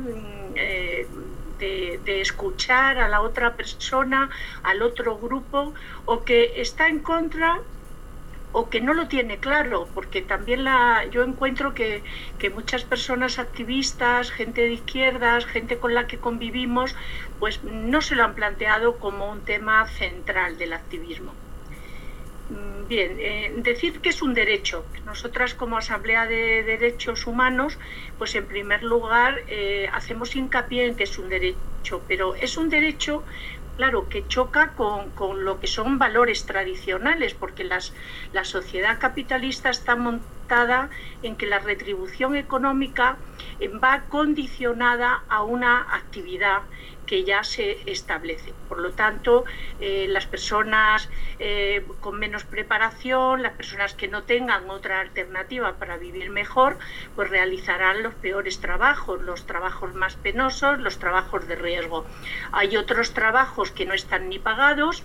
de escuchar a la otra persona, al otro grupo, o que está en contra o que no lo tiene claro, porque también yo encuentro que muchas personas activistas, gente de izquierdas, gente con la que convivimos, pues no se lo han planteado como un tema central del activismo. Bien, decir que es un derecho. Nosotras como Asamblea de Derechos Humanos, pues en primer lugar hacemos hincapié en que es un derecho, pero es un derecho, claro, que choca con lo que son valores tradicionales, porque la sociedad capitalista está montada en que la retribución económica va condicionada a una actividad que ya se establece. Por lo tanto, las personas con menos preparación, las personas que no tengan otra alternativa para vivir mejor, pues realizarán los peores trabajos, los trabajos más penosos, los trabajos de riesgo. Hay otros trabajos que no están ni pagados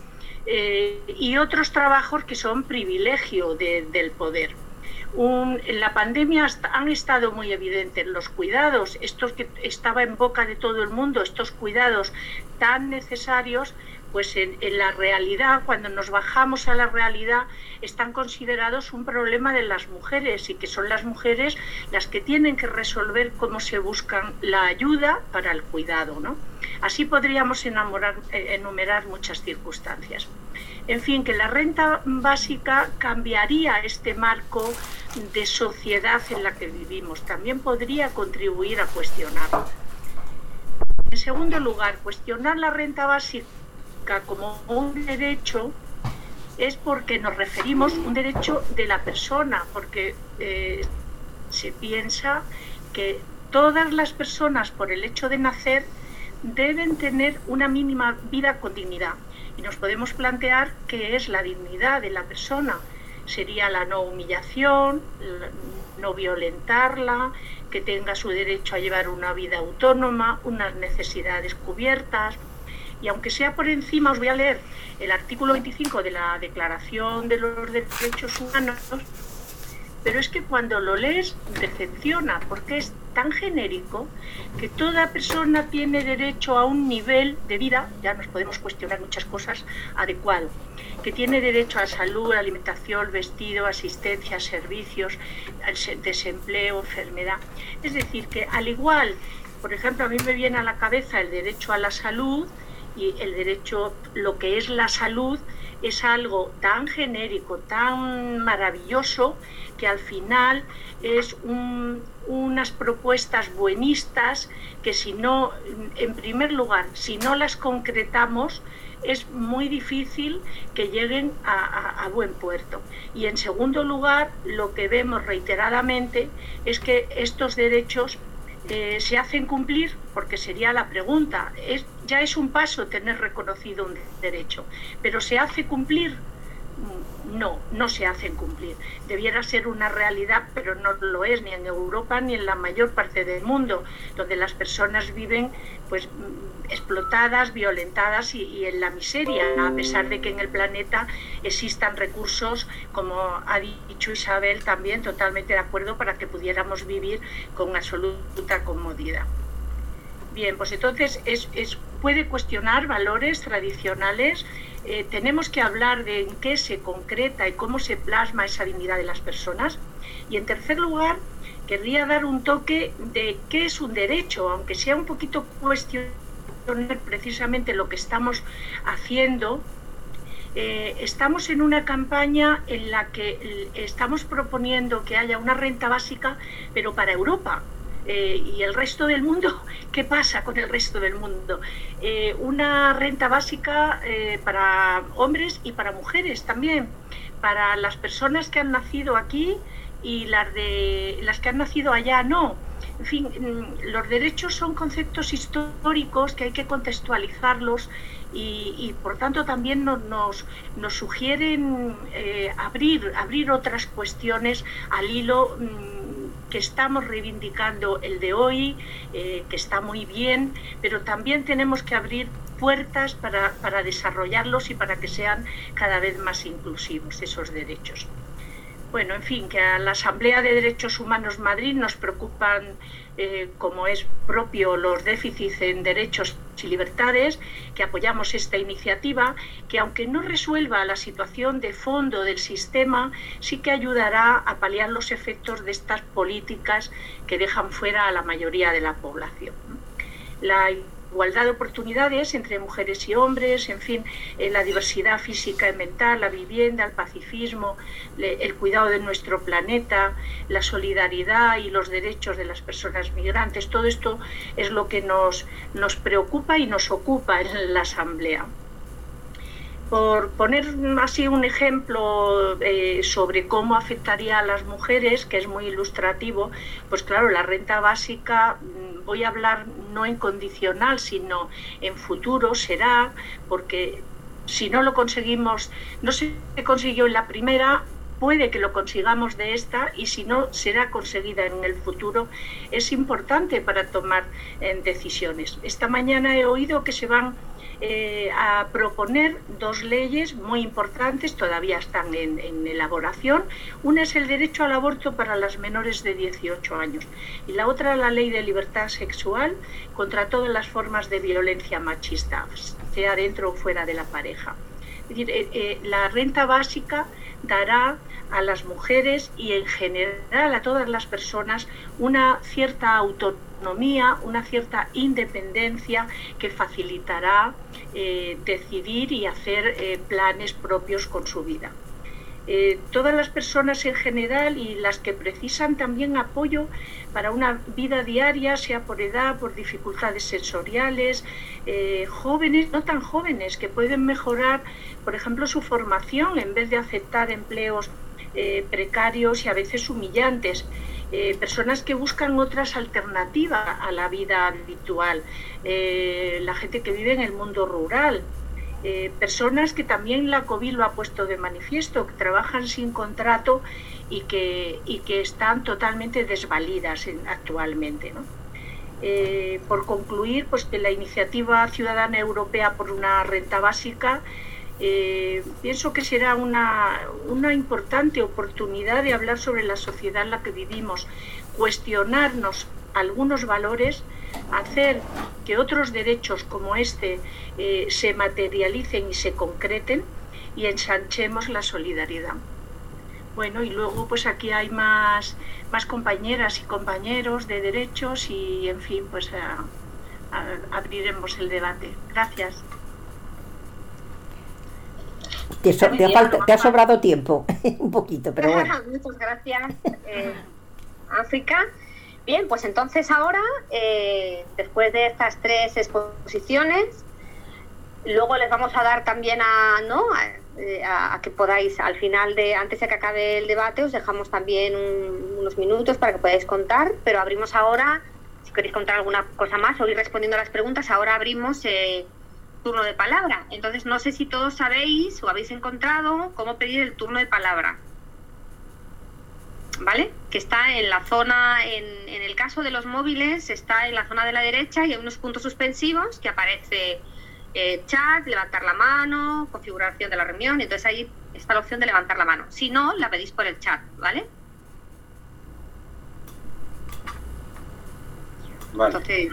y otros trabajos que son privilegio del poder. En la pandemia han estado muy evidentes los cuidados, estos que estaba en boca de todo el mundo, estos cuidados tan necesarios, pues en la realidad, cuando nos bajamos a la realidad, están considerados un problema de las mujeres y que son las mujeres las que tienen que resolver cómo se buscan la ayuda para el cuidado, ¿no? Así podríamos enumerar muchas circunstancias. En fin, que la renta básica cambiaría este marco de sociedad en la que vivimos. También podría contribuir a cuestionarlo. En segundo lugar, cuestionar la renta básica como un derecho es porque nos referimos a un derecho de la persona, porque se piensa que todas las personas, por el hecho de nacer, deben tener una mínima vida con dignidad. Y nos podemos plantear qué es la dignidad de la persona. Sería la no humillación, no violentarla, que tenga su derecho a llevar una vida autónoma, unas necesidades cubiertas. Y aunque sea por encima, os voy a leer el artículo 25 de la Declaración de los Derechos Humanos, pero es que cuando lo lees decepciona, porque es tan genérico que toda persona tiene derecho a un nivel de vida, ya nos podemos cuestionar muchas cosas, adecuado, que tiene derecho a salud, alimentación, vestido, asistencia, servicios, desempleo, enfermedad. Es decir, que al igual, por ejemplo, a mí me viene a la cabeza el derecho a la salud, y el derecho, lo que es la salud, es algo tan genérico, tan maravilloso, que al final es unas propuestas buenistas que si no, en primer lugar, si no las concretamos, es muy difícil que lleguen a buen puerto. Y en segundo lugar, lo que vemos reiteradamente es que estos derechos se hacen cumplir, porque sería la pregunta, ya es un paso tener reconocido un derecho, pero ¿se hace cumplir? No se hacen cumplir. Debiera ser una realidad, pero no lo es ni en Europa ni en la mayor parte del mundo, donde las personas viven pues explotadas, violentadas y en la miseria, a pesar de que en el planeta existan recursos, como ha dicho Isabel también, totalmente de acuerdo, para que pudiéramos vivir con absoluta comodidad. Bien, pues entonces puede cuestionar valores tradicionales. Tenemos que hablar de en qué se concreta y cómo se plasma esa dignidad de las personas. Y en tercer lugar, querría dar un toque de qué es un derecho, aunque sea un poquito cuestionar precisamente lo que estamos haciendo. Estamos en una campaña en la que estamos proponiendo que haya una renta básica, pero para Europa. Y el resto del mundo, ¿qué pasa con el resto del mundo? Una renta básica para hombres y para mujeres también, para las personas que han nacido aquí y las que han nacido allá no. En fin, los derechos son conceptos históricos que hay que contextualizarlos y por tanto también nos sugieren abrir otras cuestiones al hilo que estamos reivindicando el de hoy, que está muy bien, pero también tenemos que abrir puertas para desarrollarlos y para que sean cada vez más inclusivos esos derechos. Bueno, en fin, que a la Asamblea de Derechos Humanos Madrid nos preocupan, como es propio, los déficits en derechos y libertades, que apoyamos esta iniciativa, que aunque no resuelva la situación de fondo del sistema, sí que ayudará a paliar los efectos de estas políticas que dejan fuera a la mayoría de la población. La igualdad de oportunidades entre mujeres y hombres, en fin, la diversidad física y mental, la vivienda, el pacifismo, el cuidado de nuestro planeta, la solidaridad y los derechos de las personas migrantes. Todo esto es lo que nos preocupa y nos ocupa en la Asamblea. Por poner así un ejemplo sobre cómo afectaría a las mujeres, que es muy ilustrativo, pues claro, la renta básica, voy a hablar no en condicional, sino en futuro será, porque si no lo conseguimos, no se consiguió en la primera, puede que lo consigamos de esta, y si no, será conseguida en el futuro. Es importante para tomar decisiones. Esta mañana he oído que se van a proponer 2 leyes muy importantes, todavía están en elaboración. Una es el derecho al aborto para las menores de 18 años y la otra la ley de libertad sexual contra todas las formas de violencia machista, sea dentro o fuera de la pareja. Es decir, la renta básica dará a las mujeres y en general a todas las personas una cierta autonomía, una cierta independencia que facilitará decidir y hacer planes propios con su vida. Todas las personas en general y las que precisan también apoyo para una vida diaria, sea por edad, por dificultades sensoriales, jóvenes, no tan jóvenes, que pueden mejorar, por ejemplo, su formación en vez de aceptar empleos precarios y a veces humillantes, personas que buscan otras alternativas a la vida habitual, la gente que vive en el mundo rural, personas que también la COVID lo ha puesto de manifiesto, que trabajan sin contrato y que están totalmente desvalidas actualmente, ¿no? Por concluir, pues que la iniciativa ciudadana europea por una renta básica pienso que será una importante oportunidad de hablar sobre la sociedad en la que vivimos, cuestionarnos algunos valores, hacer que otros derechos como este se materialicen y se concreten y ensanchemos la solidaridad. Bueno, y luego pues aquí hay más compañeras y compañeros de derechos y en fin, pues abriremos el debate. Gracias. Te ha sobrado tiempo, un poquito, pero bueno. Muchas gracias, África. Bien, pues entonces ahora, después de estas 3 exposiciones, luego les vamos a dar también a que podáis, al final, antes de que acabe el debate, os dejamos también unos minutos para que podáis contar, pero abrimos ahora, si queréis contar alguna cosa más o ir respondiendo a las preguntas, ahora abrimos turno de palabra. Entonces no sé si todos sabéis o habéis encontrado cómo pedir el turno de palabra, ¿vale? Que está en la zona, en el caso de los móviles, está en la zona de la derecha y hay unos puntos suspensivos que aparece chat, levantar la mano, configuración de la reunión, y entonces ahí está la opción de levantar la mano. Si no, la pedís por el chat, ¿vale? Vale. Entonces,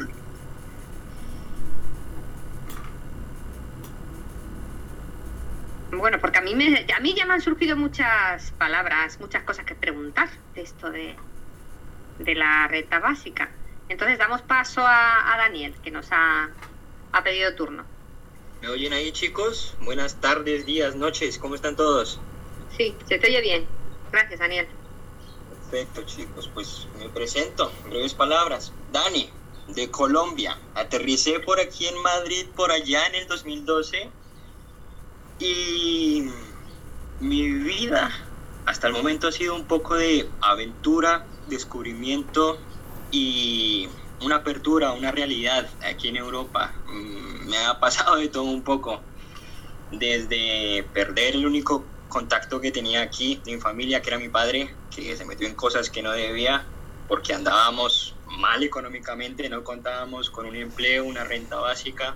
bueno, porque a mí ya me han surgido muchas palabras, muchas cosas que preguntar de esto de la renta básica. Entonces damos paso a Daniel, que nos ha pedido turno. ¿Me oyen ahí, chicos? Buenas tardes, días, noches, ¿cómo están todos? Sí, se te oye bien. Gracias, Daniel. Perfecto, chicos, pues me presento, en breves palabras. Dani, de Colombia. Aterricé por aquí en Madrid, por allá en el 2012. Y mi vida hasta el momento ha sido un poco de aventura, descubrimiento y una apertura, una realidad aquí en Europa. Me ha pasado de todo un poco, desde perder el único contacto que tenía aquí de mi familia, que era mi padre, que se metió en cosas que no debía porque andábamos mal económicamente, no contábamos con un empleo, una renta básica.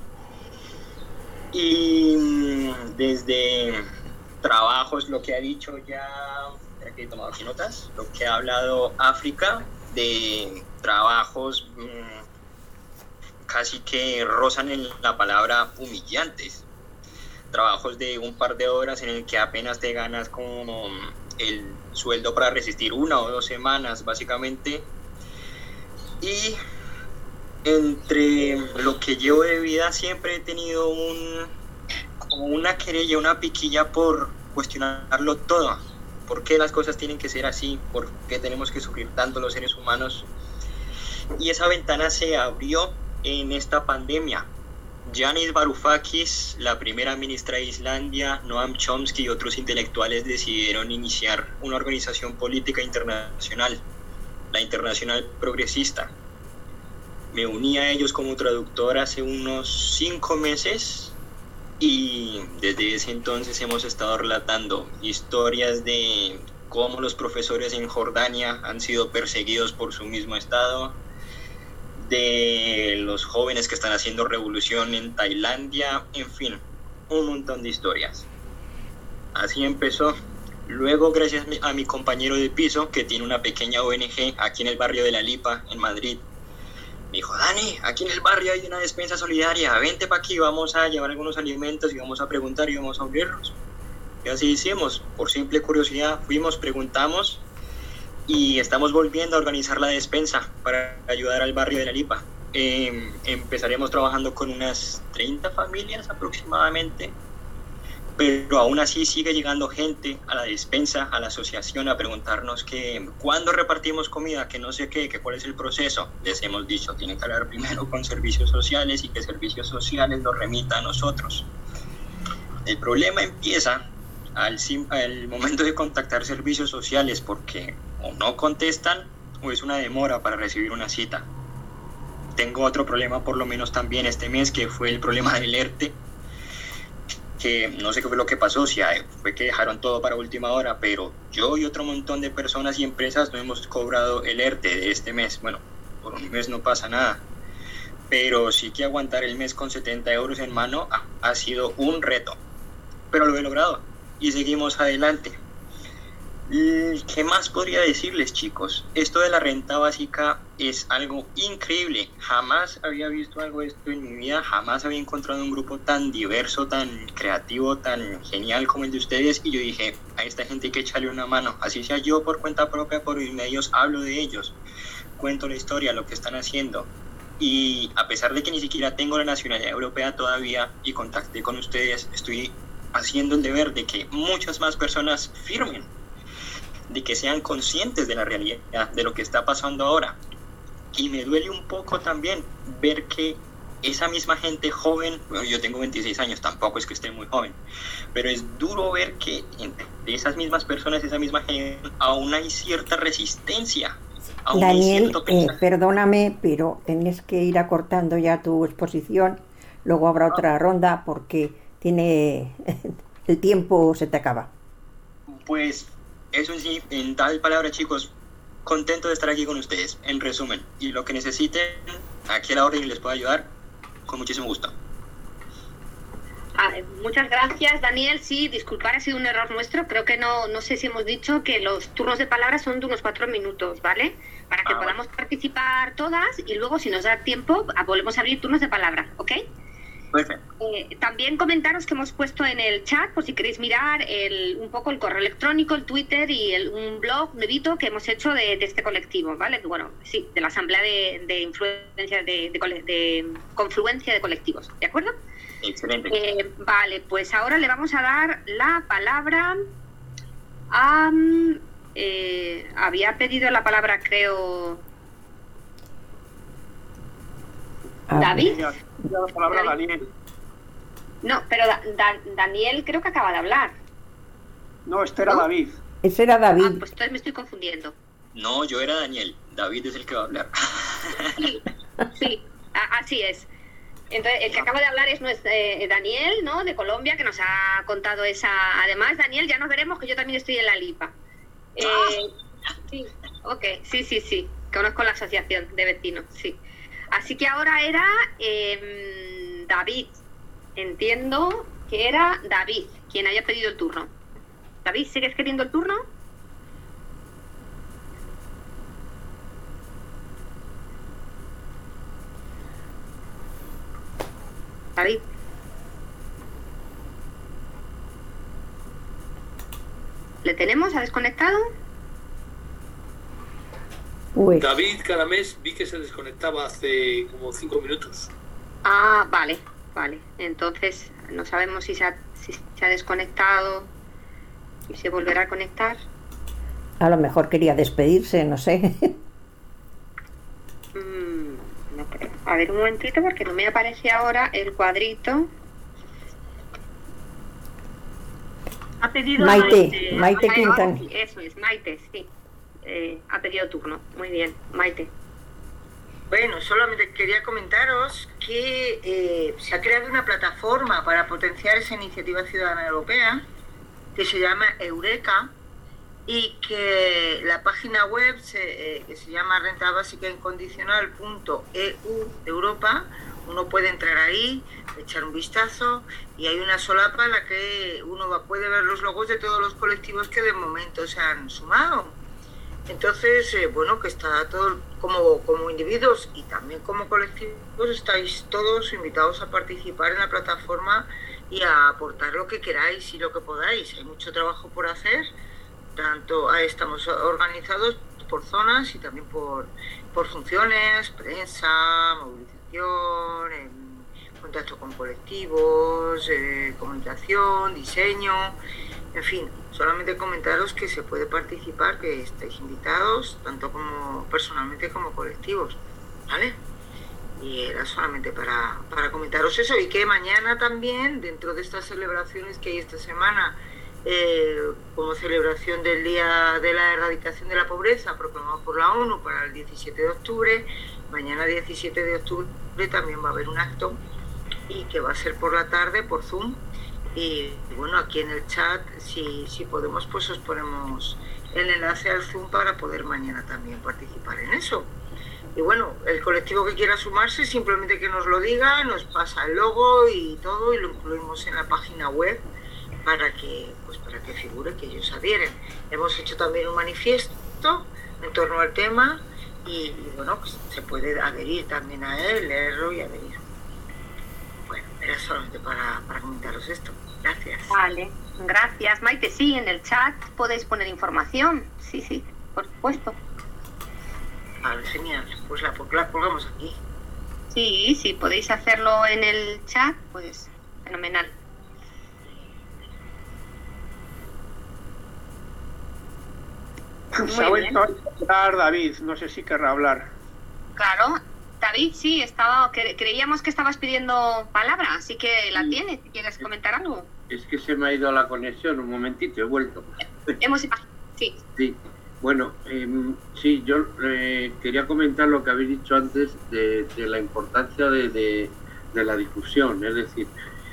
Y desde trabajos, lo que ha dicho ya, espera que he tomado aquí notas, lo que ha hablado África, de trabajos casi que rozan en la palabra humillantes, trabajos de un par de horas en el que apenas te ganas como el sueldo para resistir 1 o 2 semanas básicamente, y entre lo que llevo de vida siempre he tenido como una querella, una piquilla por cuestionarlo todo. ¿Por qué las cosas tienen que ser así? ¿Por qué tenemos que sufrir tanto los seres humanos? Y esa ventana se abrió en esta pandemia. Yanis Varoufakis, la primera ministra de Islandia, Noam Chomsky y otros intelectuales decidieron iniciar una organización política internacional, la Internacional Progresista. Me uní a ellos como traductor hace unos 5 meses y desde ese entonces hemos estado relatando historias de cómo los profesores en Jordania han sido perseguidos por su mismo estado, de los jóvenes que están haciendo revolución en Tailandia, en fin, un montón de historias. Así empezó. Luego, gracias a mi compañero de piso, que tiene una pequeña ONG aquí en el barrio de La Lipa, en Madrid, me dijo: Dani, aquí en el barrio hay una despensa solidaria, vente para aquí, vamos a llevar algunos alimentos y vamos a preguntar y vamos a abrirlos. Y así hicimos, por simple curiosidad, fuimos, preguntamos y estamos volviendo a organizar la despensa para ayudar al barrio de La Lipa. Empezaremos trabajando con unas 30 familias aproximadamente, pero aún así sigue llegando gente a la despensa, a la asociación, a preguntarnos que cuándo repartimos comida, que no sé qué, que cuál es el proceso. Les hemos dicho, tienen que hablar primero con servicios sociales y que servicios sociales nos remita a nosotros. El problema empieza al momento de contactar servicios sociales, porque o no contestan o es una demora para recibir una cita. Tengo otro problema por lo menos también este mes, que fue el problema del ERTE, que no sé qué fue lo que pasó, si fue que dejaron todo para última hora, pero yo y otro montón de personas y empresas no hemos cobrado el ERTE de este mes. Bueno, por un mes no pasa nada, pero sí que aguantar el mes con 70 euros en mano ha sido un reto, pero lo he logrado y seguimos adelante. ¿Qué más podría decirles, chicos? Esto de la renta básica es algo increíble. Jamás había visto algo de esto en mi vida, jamás había encontrado un grupo tan diverso, tan creativo, tan genial como el de ustedes, y yo dije, a esta gente hay que echarle una mano, así sea yo por cuenta propia, por mis medios, hablo de ellos, cuento la historia, lo que están haciendo. Y a pesar de que ni siquiera tengo la nacionalidad europea todavía y contacté con ustedes, estoy haciendo el deber de que muchas más personas firmen, de que sean conscientes de la realidad, de lo que está pasando ahora. Y me duele un poco también ver que esa misma gente joven, bueno, yo tengo 26 años, tampoco es que esté muy joven, pero es duro ver que entre esas mismas personas, esa misma gente, aún hay cierta resistencia. Daniel, perdóname, pero tienes que ir acortando ya tu exposición, luego habrá otra ronda porque el tiempo se te acaba. Pues eso sí, en tal palabra, chicos, contento de estar aquí con ustedes, en resumen, y lo que necesiten, aquí a la orden y les puedo ayudar, con muchísimo gusto. Muchas gracias, Daniel. Sí, disculpar, ha sido un error nuestro. Creo que no sé si hemos dicho que los turnos de palabra son de unos 4 minutos, ¿vale? Para que podamos participar todas y luego, si nos da tiempo, volvemos a abrir turnos de palabra, ¿ok? Perfecto. También comentaros que hemos puesto en el chat, por si queréis mirar, un poco el correo electrónico, el Twitter y un blog nuevito que hemos hecho de este colectivo, ¿vale? Bueno, sí, de la Asamblea de Influencia de Confluencia de Colectivos, ¿de acuerdo? Excelente. Vale, pues ahora le vamos a dar la palabra a... había pedido la palabra, creo... ¿David? La palabra Daniel. No, pero Daniel creo que acaba de hablar. No, este era David. Ese era David. Pues entonces me estoy confundiendo. No, yo era Daniel. David es el que va a hablar. Sí, así es. Entonces, el que acaba de hablar es Daniel, ¿no? De Colombia, que nos ha contado esa... Además, Daniel, ya nos veremos, que yo también estoy en La Lipa. Sí, ok, sí. Conozco la asociación de vecinos, sí. Así que ahora era David. Entiendo que era David quien haya pedido el turno. David, ¿sigues queriendo el turno? David. ¿Le tenemos? ¿Ha desconectado? Pues... David cada mes vi que se desconectaba hace como 5 minutos. Ah, vale. Entonces no sabemos si se ha desconectado y se volverá a conectar. A lo mejor quería despedirse, no sé. No creo. A ver un momentito porque no me aparece ahora el cuadrito. Ha pedido Maite Quintana. Sí, eso es, Maite, sí. Ha pedido turno. Muy bien, Maite. Bueno, solamente quería comentaros que se ha creado una plataforma para potenciar esa iniciativa ciudadana europea que se llama Eureka, y que la página web que se llama rentabásicaincondicionnal.eu de Europa, uno puede entrar ahí, echar un vistazo, y hay una solapa en la que uno puede ver los logos de todos los colectivos que de momento se han sumado. Entonces, bueno, que está todo, como individuos y también como colectivos, estáis todos invitados a participar en la plataforma y a aportar lo que queráis y lo que podáis. Hay mucho trabajo por hacer. Tanto estamos organizados por zonas y también por funciones, prensa, movilización, contacto con colectivos, comunicación, diseño, en fin, solamente comentaros que se puede participar, que estáis invitados, tanto como personalmente como colectivos, ¿vale? Y era solamente para comentaros eso, y que mañana también, dentro de estas celebraciones que hay esta semana, como celebración del Día de la Erradicación de la Pobreza proclamado por la ONU para el 17 de octubre, mañana 17 de octubre también va a haber un acto, y que va a ser por la tarde por Zoom, y bueno, aquí en el chat si podemos pues os ponemos el enlace al Zoom para poder mañana también participar en eso. Y bueno, el colectivo que quiera sumarse, simplemente que nos lo diga, nos pasa el logo y todo, y lo incluimos en la página web para que figure que ellos adhieren. Hemos hecho también un manifiesto en torno al tema, y bueno, pues se puede adherir también a él, leerlo y adherir. Bueno, era solamente para comentaros esto. Gracias. Vale, gracias, Maite. Sí, en el chat podéis poner información. Sí, por supuesto. Vale, genial. Pues la colgamos aquí. Sí, podéis hacerlo en el chat, pues fenomenal. Se ha vuelto a hablar David, no sé si querrá hablar. Claro, David, sí, creíamos que estabas pidiendo palabra, así que la tienes, si quieres comentar algo. Es que se me ha ido la conexión, un momentito, he vuelto. Sí. Bueno, sí, yo quería comentar lo que habéis dicho antes de la importancia de la difusión, es decir,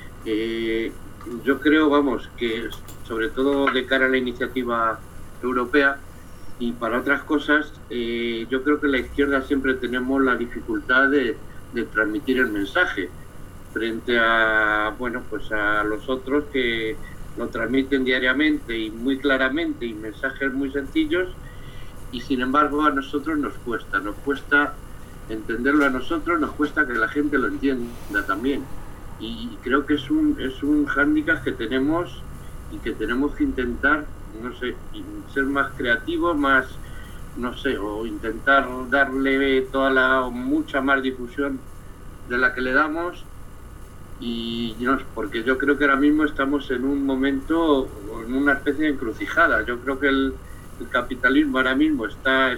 yo creo, vamos, que sobre todo de cara a la iniciativa europea, y para otras cosas, yo creo que la izquierda siempre tenemos la dificultad de transmitir el mensaje frente a, bueno, pues a los otros que lo transmiten diariamente y muy claramente y mensajes muy sencillos, y sin embargo a nosotros nos cuesta entenderlo, a nosotros nos cuesta que la gente lo entienda también, y creo que es un hándicap que tenemos y que tenemos que intentar, no sé, ser más creativos, más, no sé, o intentar darle mucha más difusión de la que le damos, y no, porque yo creo que ahora mismo estamos en un momento, en una especie de encrucijada. Yo creo que el capitalismo ahora mismo está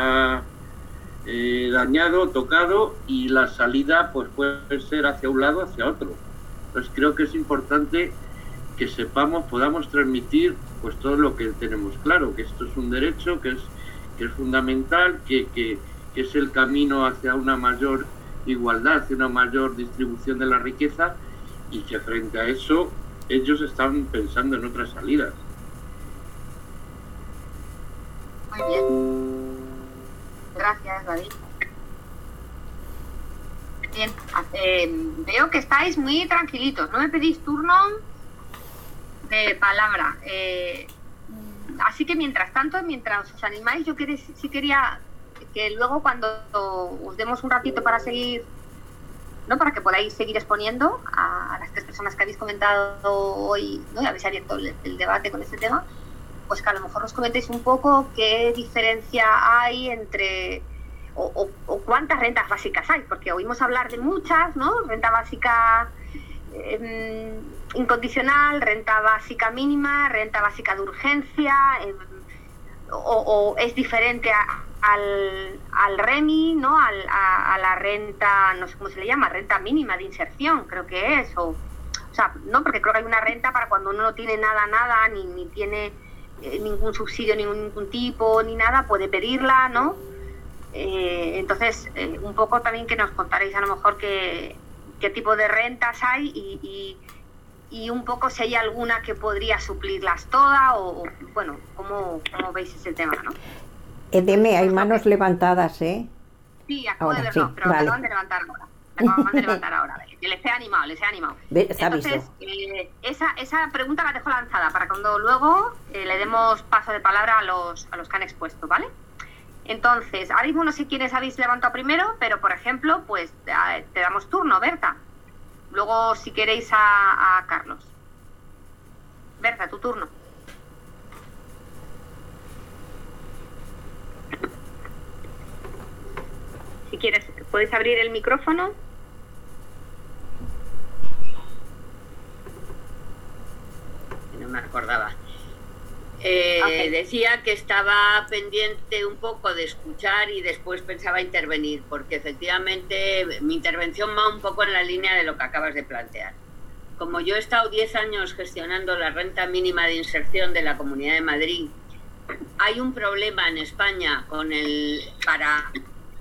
dañado, tocado, y la salida pues puede ser hacia un lado, hacia otro. Entonces creo que es importante que podamos transmitir pues todo lo que tenemos claro, que esto es un derecho, que es fundamental, que es el camino hacia una mayor igualdad, hacia una mayor distribución de la riqueza, y que frente a eso ellos están pensando en otras salidas. Muy bien. Gracias, David. Bien, veo que estáis muy tranquilitos, no me pedís turno de palabra, así que mientras os animáis, yo sí quería que luego cuando os demos un ratito para seguir, ¿no?, para que podáis seguir exponiendo a las tres personas que habéis comentado hoy, ¿no?, y habéis abierto el debate con este tema, pues que a lo mejor nos comentéis un poco qué diferencia hay entre o cuántas rentas básicas hay, porque oímos hablar de muchas, ¿no? Renta básica incondicional, renta básica mínima, renta básica de urgencia, o es diferente al REMI, ¿no? A la renta, no sé cómo se le llama, renta mínima de inserción, creo que es, o sea, no, porque creo que hay una renta para cuando uno no tiene nada, ni tiene ningún subsidio, ningún tipo, ni nada, puede pedirla, ¿no? Entonces, un poco también que nos contaréis a lo mejor qué tipo de rentas hay y un poco si hay alguna que podría suplirlas todas o bueno, ¿cómo veis ese tema, no? Edeme, hay manos levantadas, ¿eh? Sí, acabo de verlo, sí, pero vale. acaban de levantar ahora. Les he animado. Entonces, esa pregunta la dejo lanzada para cuando luego le demos paso de palabra a los que han expuesto, ¿vale? Entonces, ahora mismo no sé quiénes habéis levantado primero, pero por ejemplo, pues te damos turno, Berta. Luego, si queréis, a Carlos. Berta, tu turno. Si quieres, ¿puedes abrir el micrófono? No me acordaba. Decía que estaba pendiente un poco de escuchar y después pensaba intervenir, porque efectivamente mi intervención va un poco en la línea de lo que acabas de plantear. Como yo he estado 10 años gestionando la renta mínima de inserción de la Comunidad de Madrid, hay un problema en España para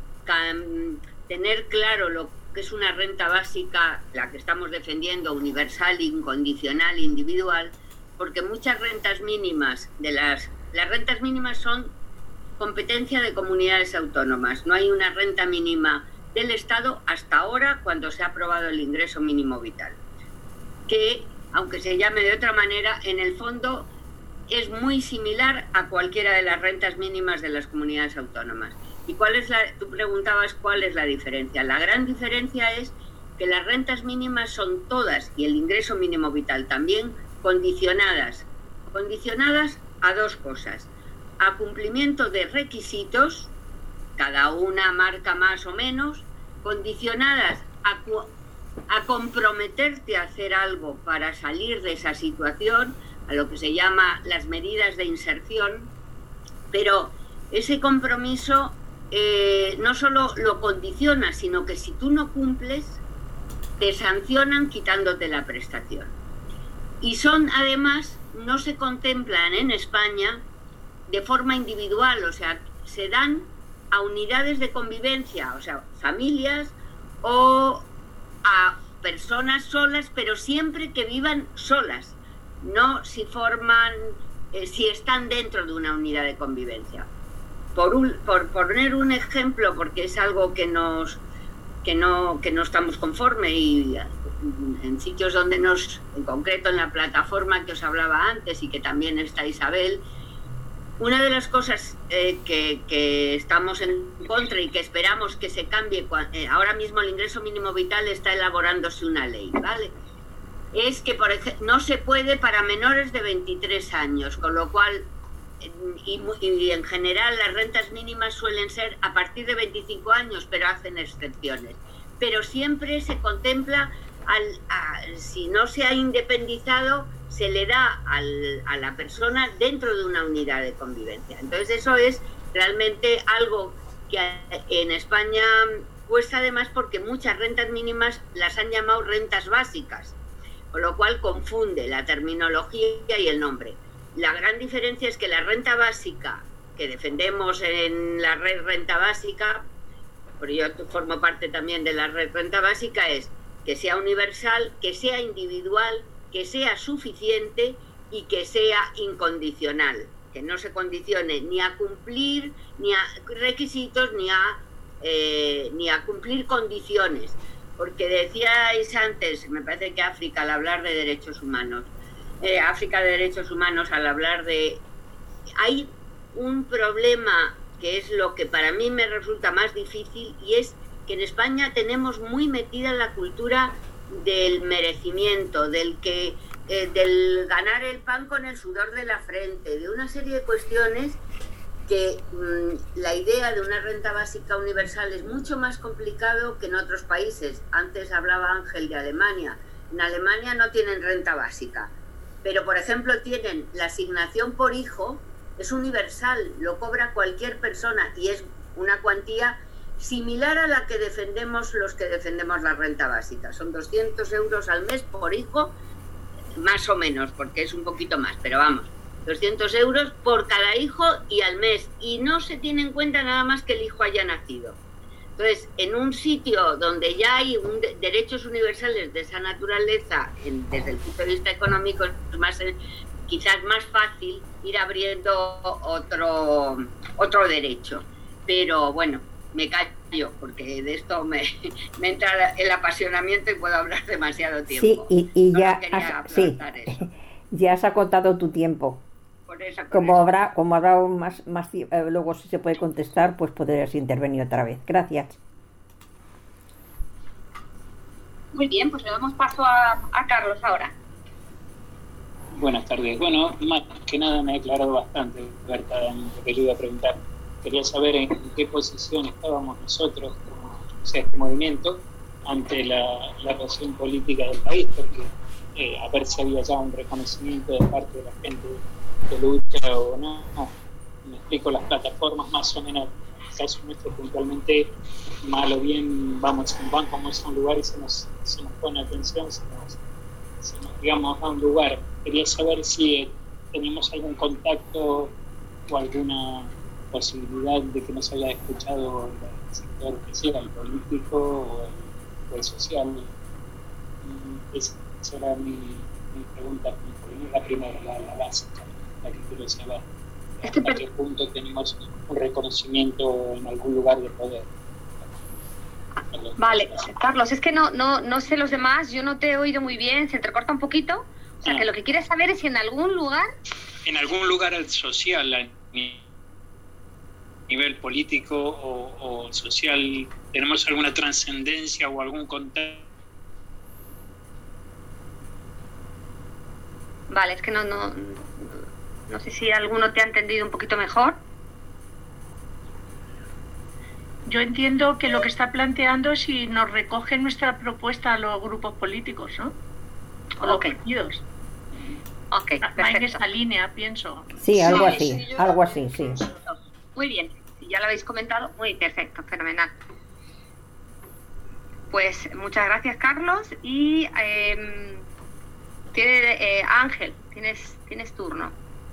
tener claro lo que es una renta básica, la que estamos defendiendo, universal, incondicional, individual, porque muchas rentas mínimas las rentas mínimas son competencia de comunidades autónomas. No hay una renta mínima del Estado hasta ahora cuando se ha aprobado el ingreso mínimo vital, que aunque se llame de otra manera, en el fondo es muy similar a cualquiera de las rentas mínimas de las comunidades autónomas. ¿Y tú preguntabas cuál es la diferencia? La gran diferencia es que las rentas mínimas son todas, y el ingreso mínimo vital también, condicionadas a dos cosas: a cumplimiento de requisitos, cada una marca más o menos, condicionadas a comprometerte a hacer algo para salir de esa situación, a lo que se llama las medidas de inserción, pero ese compromiso no solo lo condiciona, sino que si tú no cumples, te sancionan quitándote la prestación. Y además, no se contemplan en España de forma individual, o sea, se dan a unidades de convivencia, o sea, familias o a personas solas, pero siempre que vivan solas, no si están dentro de una unidad de convivencia. Por poner un ejemplo, porque es algo que no estamos conforme, y en sitios donde en concreto en la plataforma que os hablaba antes y que también está Isabel, una de las cosas que estamos en contra y que esperamos que se cambie, ahora mismo el ingreso mínimo vital está elaborándose una ley, ¿vale? Es que, por ejemplo, no se puede para menores de 23 años, con lo cual, y en general las rentas mínimas suelen ser a partir de 25 años, pero hacen excepciones. Pero siempre se contempla, si no se ha independizado, se le da a la persona dentro de una unidad de convivencia. Entonces eso es realmente algo que en España cuesta, además porque muchas rentas mínimas las han llamado rentas básicas, con lo cual confunde la terminología y el nombre. La gran diferencia es que la renta básica que defendemos en la red Renta Básica, porque yo formo parte también de la red Renta Básica, es que sea universal, que sea individual, que sea suficiente y que sea incondicional, que no se condicione ni a cumplir ni a requisitos ni a cumplir condiciones, porque decíais antes, me parece que África, al hablar de derechos humanos, África de derechos humanos, al hablar de... Hay un problema que es lo que para mí me resulta más difícil, y es que en España tenemos muy metida la cultura del merecimiento, del que del ganar el pan con el sudor de la frente, de una serie de cuestiones que la idea de una renta básica universal es mucho más complicado que en otros países. Antes hablaba Ángel de Alemania. En Alemania no tienen renta básica, pero por ejemplo tienen la asignación por hijo, es universal, lo cobra cualquier persona y es una cuantía similar a la que defendemos los que defendemos la renta básica. Son 200 euros al mes por hijo, más o menos, porque es un poquito más, pero vamos, 200 euros por cada hijo y al mes, y no se tiene en cuenta nada más que el hijo haya nacido. Entonces, en un sitio donde ya hay derechos universales de esa naturaleza, desde el punto de vista económico, es quizás más fácil ir abriendo otro derecho. Pero bueno, me callo, porque de esto me entra el apasionamiento y puedo hablar demasiado tiempo. Sí, y ya, ya has acotado tu tiempo. Como habrá más luego si se puede contestar, pues podrás intervenir otra vez. Gracias. Muy bien, pues le damos paso a Carlos ahora. Buenas tardes. Bueno, más que nada me he aclarado bastante, Berta, en lo que yo iba a preguntar. Quería saber en qué posición estábamos nosotros, este movimiento, ante la relación política del país, porque a ver si había ya un reconocimiento de parte de la gente que lucha o no. Me explico, las plataformas más o menos, en el caso nuestro puntualmente, mal o bien vamos a un banco, vamos a un lugar y se nos pone atención, se nos digamos a un lugar. Quería saber si tenemos algún contacto o alguna posibilidad de que nos haya escuchado el sector que sea, el político o el social. Esa era mi pregunta, la primera, la básica, la que quiero saber. ¿Hasta qué punto tenemos un reconocimiento en algún lugar de poder? Vale, Carlos, es que no sé los demás, yo no te he oído muy bien, se entrecorta un poquito. O sea, que lo que quieres saber es si en algún lugar... En algún lugar social, a nivel político o social, ¿tenemos alguna trascendencia o algún contacto? Vale, es que no sé si alguno te ha entendido un poquito mejor. Yo entiendo que lo que está planteando es si nos recogen nuestra propuesta a los grupos políticos, ¿no? O los partidos. Ok, perfecto. Va en esa línea, pienso. Sí, algo así, sí. Muy bien, si ya lo habéis comentado, muy perfecto, fenomenal. Pues muchas gracias, Carlos. Y Ángel, tienes turno.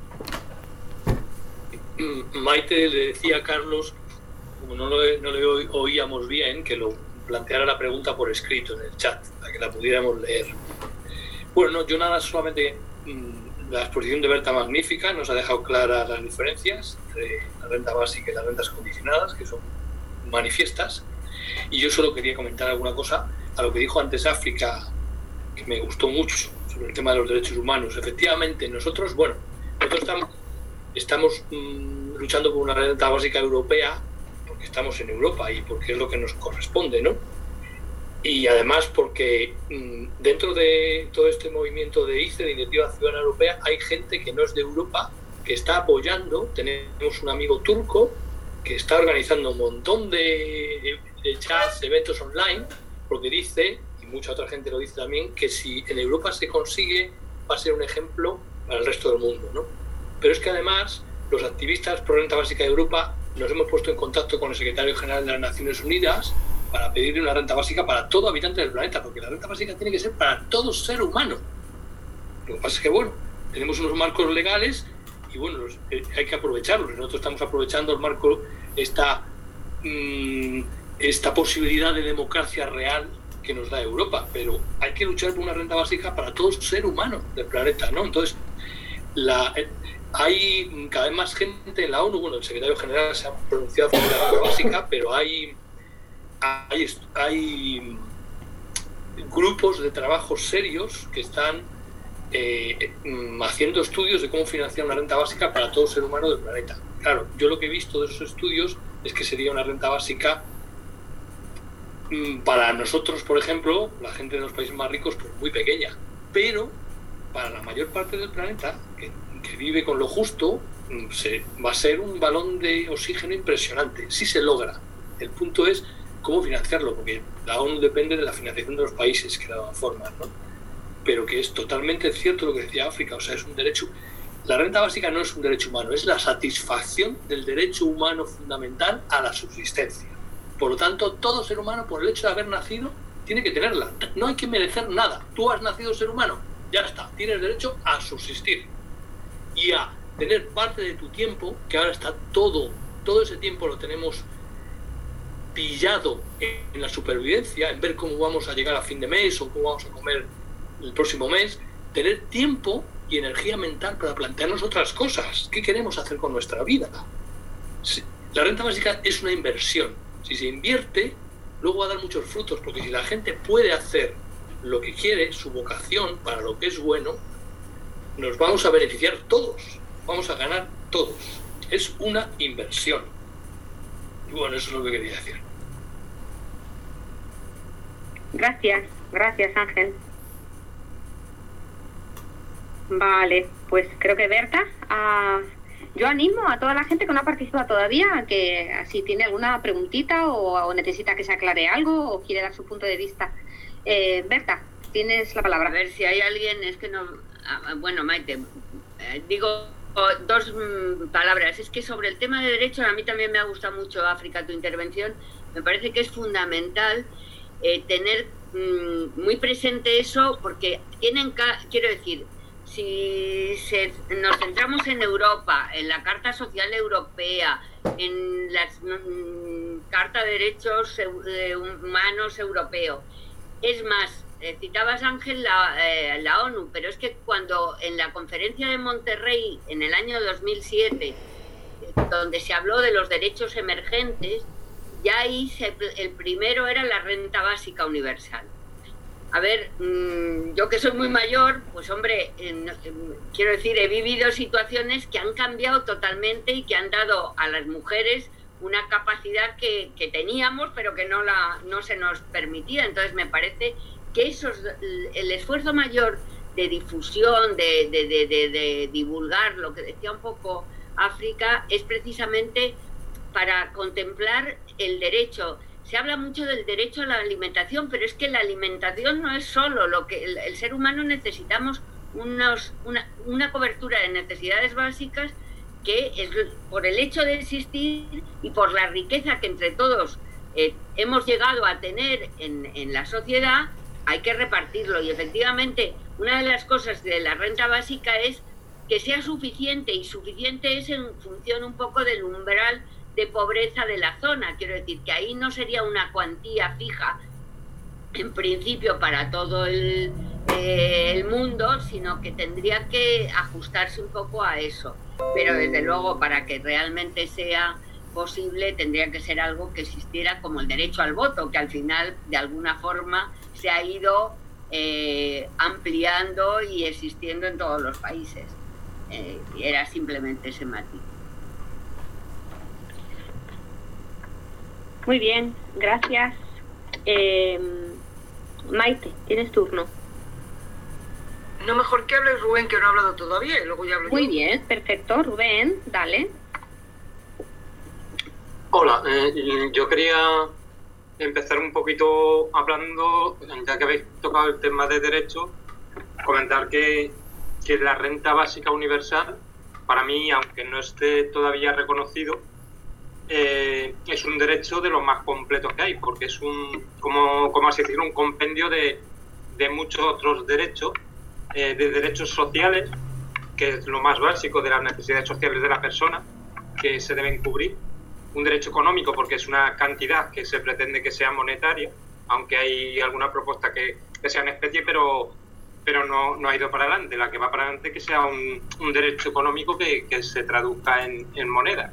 Maite le decía a Carlos, como no le oíamos bien, que lo planteara la pregunta por escrito en el chat, para que la pudiéramos leer. Bueno, no, yo nada, solamente la exposición de Berta magnífica, nos ha dejado claras las diferencias entre la renta básica y las rentas condicionadas, que son manifiestas, y yo solo quería comentar alguna cosa a lo que dijo antes África, que me gustó mucho, sobre el tema de los derechos humanos. Efectivamente, nosotros estamos luchando por una renta básica europea, porque estamos en Europa y porque es lo que nos corresponde, ¿no? Y además porque dentro de todo este movimiento de ICE, de Iniciativa Ciudadana Europea, hay gente que no es de Europa, que está apoyando. Tenemos un amigo turco que está organizando un montón de chats, eventos online, porque dice, y mucha otra gente lo dice también, que si en Europa se consigue, va a ser un ejemplo para el resto del mundo, ¿no? Pero es que además los activistas pro renta básica de Europa nos hemos puesto en contacto con el secretario general de las Naciones Unidas para pedirle una renta básica para todo habitante del planeta, porque la renta básica tiene que ser para todo ser humano. Lo que pasa es que, bueno, tenemos unos marcos legales y, bueno, hay que aprovecharlos. Nosotros estamos aprovechando el marco, esta posibilidad de democracia real que nos da Europa, pero hay que luchar por una renta básica para todo ser humano del planeta, ¿no? Entonces, hay cada vez más gente en la ONU, bueno, el secretario general se ha pronunciado sobre la renta básica, pero hay grupos de trabajo serios que están haciendo estudios de cómo financiar una renta básica para todo ser humano del planeta. Claro, yo lo que he visto de esos estudios es que sería una renta básica para nosotros, por ejemplo, la gente de los países más ricos, pues muy pequeña, pero para la mayor parte del planeta, que vive con lo justo, va a ser un balón de oxígeno impresionante, si se logra. El punto es cómo financiarlo, porque la ONU depende de la financiación de los países que la forman, ¿no? Pero que es totalmente cierto lo que decía África, o sea, es un derecho. La renta básica no es un derecho humano, es la satisfacción del derecho humano fundamental a la subsistencia. Por lo tanto, todo ser humano, por el hecho de haber nacido, tiene que tenerla. No hay que merecer nada. Tú has nacido ser humano, ya está, tienes derecho a subsistir y a tener parte de tu tiempo, que ahora está todo ese tiempo lo tenemos pillado en la supervivencia, en ver cómo vamos a llegar a fin de mes o cómo vamos a comer el próximo mes, tener tiempo y energía mental para plantearnos otras cosas. ¿Qué queremos hacer con nuestra vida? La renta básica es una inversión. Si se invierte, luego va a dar muchos frutos, porque si la gente puede hacer lo que quiere, su vocación, para lo que es bueno, nos vamos a beneficiar todos, vamos a ganar todos. Es una inversión. Y bueno, eso es lo que quería decir. Gracias Ángel. Vale, pues creo que Berta, yo animo a toda la gente que no ha participado todavía, que si tiene alguna preguntita o necesita que se aclare algo o quiere dar su punto de vista. Berta, tienes la palabra. A ver si hay alguien, es que no... Bueno, Maite, digo dos palabras. Es que sobre el tema de derechos, a mí también me ha gustado mucho, África, tu intervención. Me parece que es fundamental tener muy presente eso, porque quiero decir, si nos centramos en Europa, en la Carta Social Europea, en la Carta de Derechos Humanos Europeo, es más, citabas, Ángel, la ONU, pero es que cuando en la conferencia de Monterrey en el año 2007, donde se habló de los derechos emergentes, ya ahí el primero era la renta básica universal. A ver, yo que soy muy mayor, pues hombre, quiero decir, he vivido situaciones que han cambiado totalmente y que han dado a las mujeres una capacidad que teníamos, pero que no se nos permitía. Entonces me parece que el esfuerzo mayor de difusión, de divulgar, lo que decía un poco África, es precisamente para contemplar el derecho. Se habla mucho del derecho a la alimentación, pero es que la alimentación no es solo lo que el ser humano necesitamos, una cobertura de necesidades básicas que es por el hecho de existir y por la riqueza que entre todos hemos llegado a tener en la sociedad, hay que repartirlo. Y efectivamente, una de las cosas de la renta básica es que sea suficiente, y suficiente es en función un poco del umbral de pobreza de la zona. Quiero decir que ahí no sería una cuantía fija en principio para todo el mundo, sino que tendría que ajustarse un poco a eso. Pero desde luego, para que realmente sea posible, tendría que ser algo que existiera como el derecho al voto, que al final de alguna forma se ha ido ampliando y existiendo en todos los países. Y era simplemente ese matiz. Muy bien, gracias. Maite, tienes turno. No, mejor que hable Rubén, que no ha hablado todavía, y luego ya hablo yo. Muy bien, perfecto. Rubén, dale. Hola, yo quería empezar un poquito hablando, ya que habéis tocado el tema de derechos, comentar que la renta básica universal, para mí, aunque no esté todavía reconocido, es un derecho de los más completos que hay, porque es como así decirlo, un compendio de muchos otros derechos, de derechos sociales, que es lo más básico de las necesidades sociales de la persona, que se deben cubrir. Un derecho económico, porque es una cantidad que se pretende que sea monetaria, aunque hay alguna propuesta que sea en especie, pero no ha ido para adelante. La que va para adelante, que sea un derecho económico que se traduzca en moneda,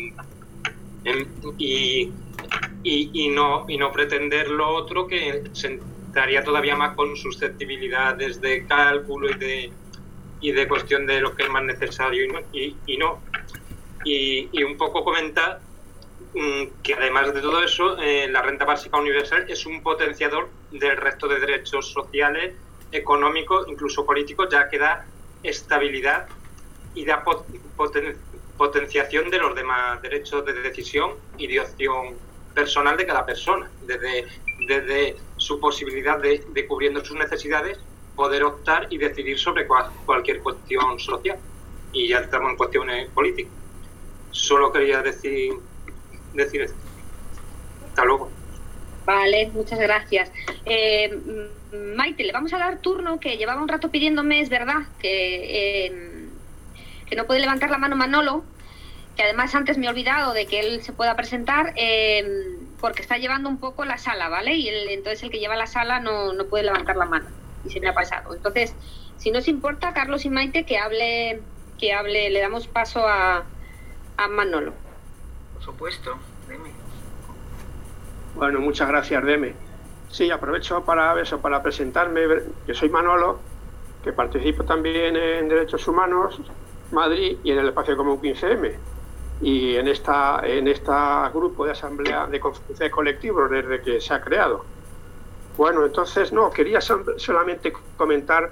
y no pretender lo otro, que se entraría todavía más con susceptibilidades de cálculo y de cuestión de lo que es más necesario y no. Y un poco comentar que además de todo eso, la renta básica universal es un potenciador del resto de derechos sociales económicos, incluso políticos, ya que da estabilidad y da potenciación de los demás derechos de decisión y de opción personal de cada persona, desde su posibilidad de cubriendo sus necesidades, poder optar y decidir sobre cualquier cuestión social. Y ya estamos en cuestiones políticas. Solo quería decir esto. Hasta luego. Vale, muchas gracias. Maite, le vamos a dar turno, que llevaba un rato pidiéndome, es verdad, que no puede levantar la mano Manolo, que además antes me he olvidado de que él se pueda presentar, porque está llevando un poco la sala, ¿vale? Y entonces el que lleva la sala no puede levantar la mano, y se me ha pasado. Entonces, si no os importa, Carlos y Maite, que hable, le damos paso a Manolo. Por supuesto, Deme. Bueno, muchas gracias, Deme. Sí, aprovecho para presentarme, que soy Manolo, que participo también en Derechos Humanos Madrid y en el Espacio Común 15M. Y en esta grupo de asamblea de conferencia de colectivos desde que se ha creado. Bueno, entonces, quería solamente comentar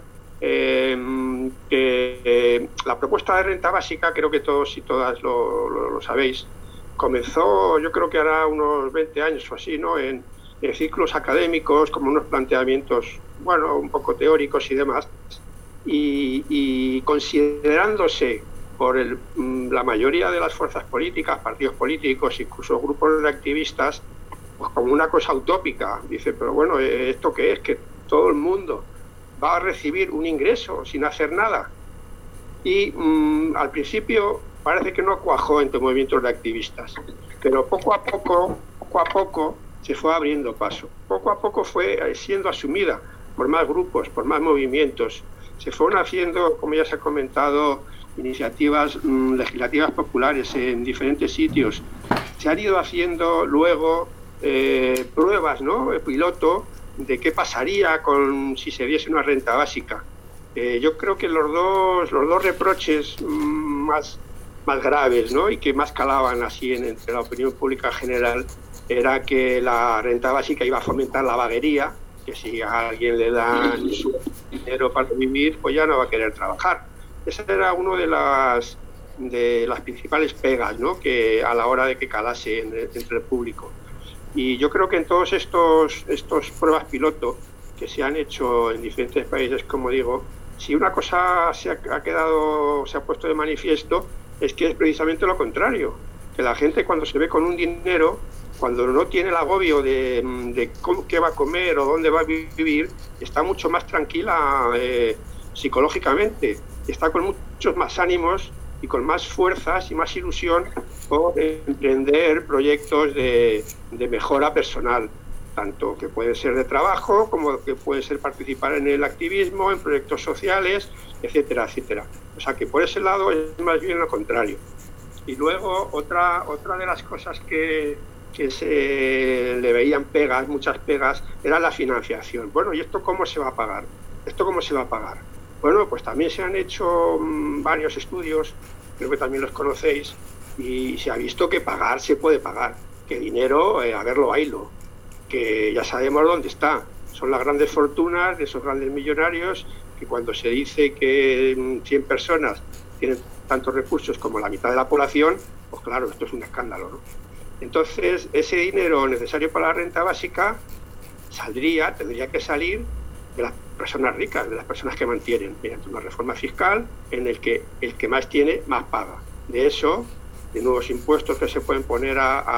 que la propuesta de renta básica, creo que todos y todas lo sabéis, comenzó, yo creo que hará unos 20 años o así, ¿no? En ciclos académicos, como unos planteamientos, bueno, un poco teóricos y demás, y considerándose por la mayoría de las fuerzas políticas, partidos políticos, incluso grupos de activistas, pues como una cosa utópica. Dice, pero bueno, ¿esto qué es? Que todo el mundo va a recibir un ingreso sin hacer nada. Y al principio parece que no cuajó entre movimientos de activistas, pero poco a poco se fue abriendo paso. Poco a poco fue siendo asumida por más grupos, por más movimientos. Se fueron haciendo, como ya se ha comentado, iniciativas legislativas populares en diferentes sitios. Se han ido haciendo luego pruebas, ¿no? Piloto de qué pasaría si se diese una renta básica. Yo creo que los dos reproches más graves, ¿no? Y que más calaban así entre la opinión pública general era que la renta básica iba a fomentar la vaguería, que si a alguien le dan su dinero para vivir, pues ya no va a querer trabajar. Esa era una de las principales pegas, ¿no? Que a la hora de que calase entre el público. Y yo creo que en todos estos pruebas piloto que se han hecho en diferentes países, como digo, si una cosa se ha puesto de manifiesto, es que es precisamente lo contrario, que la gente cuando se ve con un dinero, cuando no tiene el agobio de qué va a comer o dónde va a vivir, está mucho más tranquila psicológicamente, está con muchos más ánimos y con más fuerzas y más ilusión por emprender proyectos de mejora personal, tanto que puede ser de trabajo como que puede ser participar en el activismo, en proyectos sociales, etcétera, etcétera. O sea que por ese lado es más bien lo contrario. Y luego otra de las cosas que se le veían pegas, muchas pegas, era la financiación. Bueno, ¿y esto cómo se va a pagar? Bueno, pues también se han hecho varios estudios, creo que también los conocéis, y se ha visto que pagar se puede pagar, que dinero, a verlo, bailo, que ya sabemos dónde está. Son las grandes fortunas de esos grandes millonarios, que cuando se dice que 100 personas tienen tantos recursos como la mitad de la población, pues claro, esto es un escándalo, ¿no? Entonces, ese dinero necesario para la renta básica tendría que salir de las personas ricas, de las personas que mantienen, mediante una reforma fiscal en el que más tiene, más paga. De eso, de nuevos impuestos que se pueden poner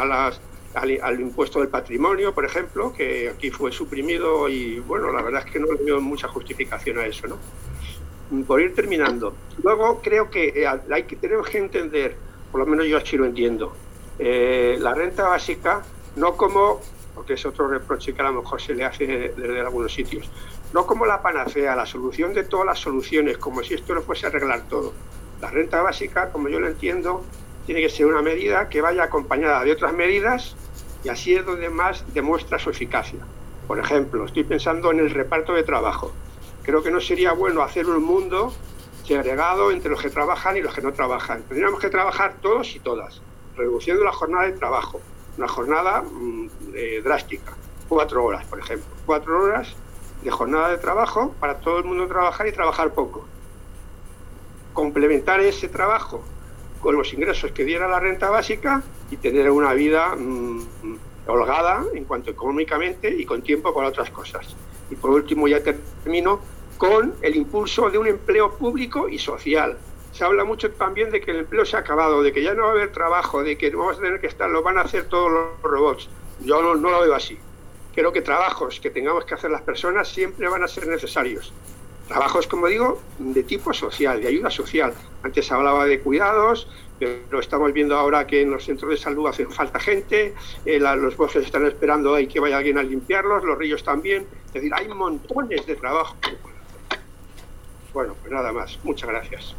al impuesto del patrimonio, por ejemplo, que aquí fue suprimido y, bueno, la verdad es que no le veo mucha justificación a eso, ¿no? Por ir terminando. Luego, creo que tenemos que entender, por lo menos yo así lo entiendo, la renta básica, no como, porque es otro reproche que a lo mejor se le hace desde algunos sitios, no como la panacea, la solución de todas las soluciones, como si esto no fuese a arreglar todo. La renta básica, como yo lo entiendo, tiene que ser una medida que vaya acompañada de otras medidas y así es donde más demuestra su eficacia. Por ejemplo, estoy pensando en el reparto de trabajo. Creo que no sería bueno hacer un mundo segregado entre los que trabajan y los que no trabajan. Tendríamos que trabajar todos y todas, reduciendo la jornada de trabajo, una jornada drástica, 4 horas, por ejemplo, 4 horas de jornada de trabajo para todo el mundo trabajar y trabajar poco. Complementar ese trabajo con los ingresos que diera la renta básica y tener una vida holgada en cuanto económicamente y con tiempo para otras cosas. Y por último, ya termino con el impulso de un empleo público y social. Se habla mucho también de que el empleo se ha acabado, de que ya no va a haber trabajo, de que vamos a tener que estar, lo van a hacer todos los robots. Yo no lo veo así. Creo que trabajos que tengamos que hacer las personas siempre van a ser necesarios. Trabajos, como digo, de tipo social, de ayuda social. Antes hablaba de cuidados, pero estamos viendo ahora que en los centros de salud hace falta gente, los bosques están esperando ahí que vaya alguien a limpiarlos, los ríos también. Es decir, hay montones de trabajo. Bueno, pues nada más. Muchas gracias.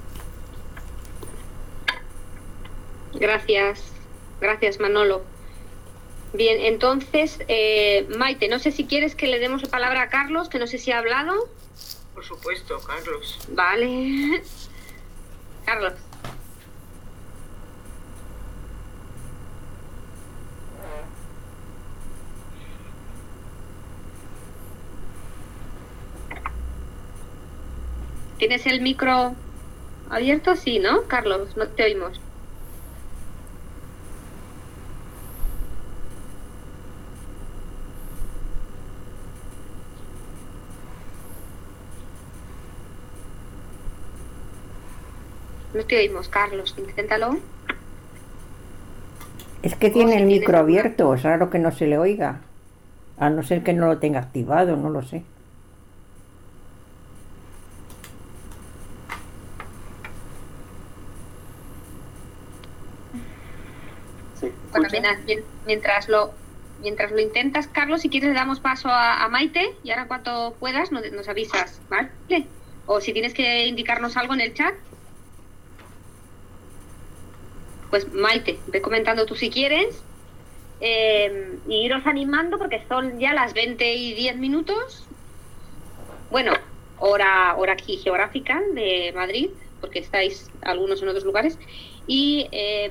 Gracias Manolo. Bien, entonces, Maite, no sé si quieres que le demos la palabra a Carlos, que no sé si ha hablado. Por supuesto, Carlos. Vale. Carlos. ¿Tienes el micro abierto? Sí, ¿no? Carlos, no te oímos. No te oímos, Carlos. Inténtalo. Es que tiene el micro abierto. Es raro que no se le oiga. A no ser que no lo tenga activado, no lo sé. Bueno, mientras lo intentas, Carlos, si quieres le damos paso a Maite y ahora cuando puedas nos avisas, ¿vale? O si tienes que indicarnos algo en el chat. Pues Maite, ve comentando tú si quieres y iros animando porque son ya las 20:10. Bueno, hora aquí geográfica de Madrid, porque estáis algunos en otros lugares, y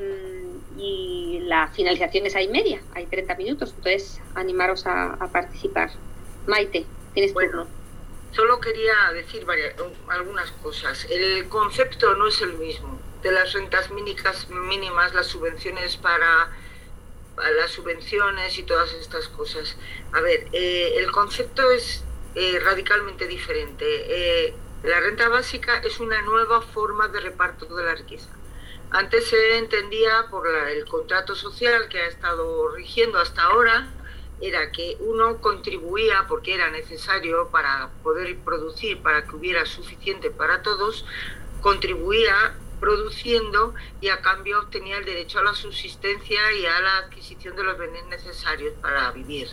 la finalización es a 1:30, hay 30 minutos, entonces animaros a participar. Maite, tienes turno. Solo quería decir algunas cosas. El concepto no es el mismo. De las rentas mínimas, las subvenciones para las subvenciones y todas estas cosas. A ver, el concepto es radicalmente diferente. La renta básica es una nueva forma de reparto de la riqueza. Antes se entendía por el contrato social que ha estado rigiendo hasta ahora, era que uno contribuía porque era necesario para poder producir, para que hubiera suficiente para todos, contribuía produciendo y a cambio obtenía el derecho a la subsistencia y a la adquisición de los bienes necesarios para vivir.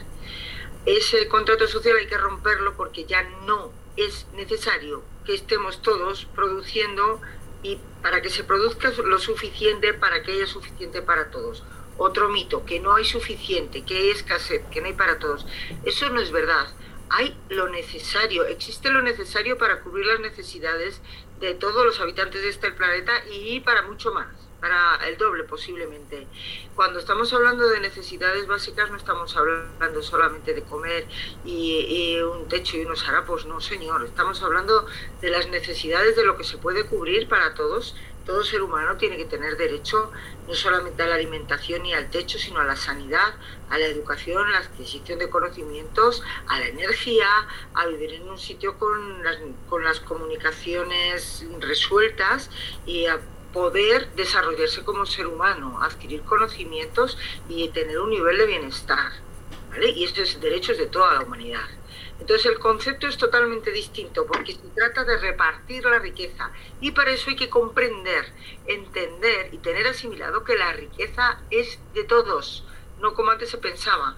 Ese contrato social hay que romperlo porque ya no es necesario que estemos todos produciendo y para que se produzca lo suficiente para que haya suficiente para todos. Otro mito, que no hay suficiente, que hay escasez, que no hay para todos. Eso no es verdad. Hay lo necesario, existe lo necesario para cubrir las necesidades de todos los habitantes de este planeta y para mucho más, para el doble posiblemente. Cuando estamos hablando de necesidades básicas no estamos hablando solamente de comer y un techo y unos harapos, no señor, estamos hablando de las necesidades de lo que se puede cubrir para todos. Todo ser humano tiene que tener derecho no solamente a la alimentación y al techo, sino a la sanidad, a la educación, a la adquisición de conocimientos, a la energía, a vivir en un sitio con las comunicaciones resueltas y a poder desarrollarse como ser humano, adquirir conocimientos y tener un nivel de bienestar, ¿vale? Y estos derechos de toda la humanidad. Entonces el concepto es totalmente distinto porque se trata de repartir la riqueza y para eso hay que comprender, entender y tener asimilado que la riqueza es de todos, no como antes se pensaba.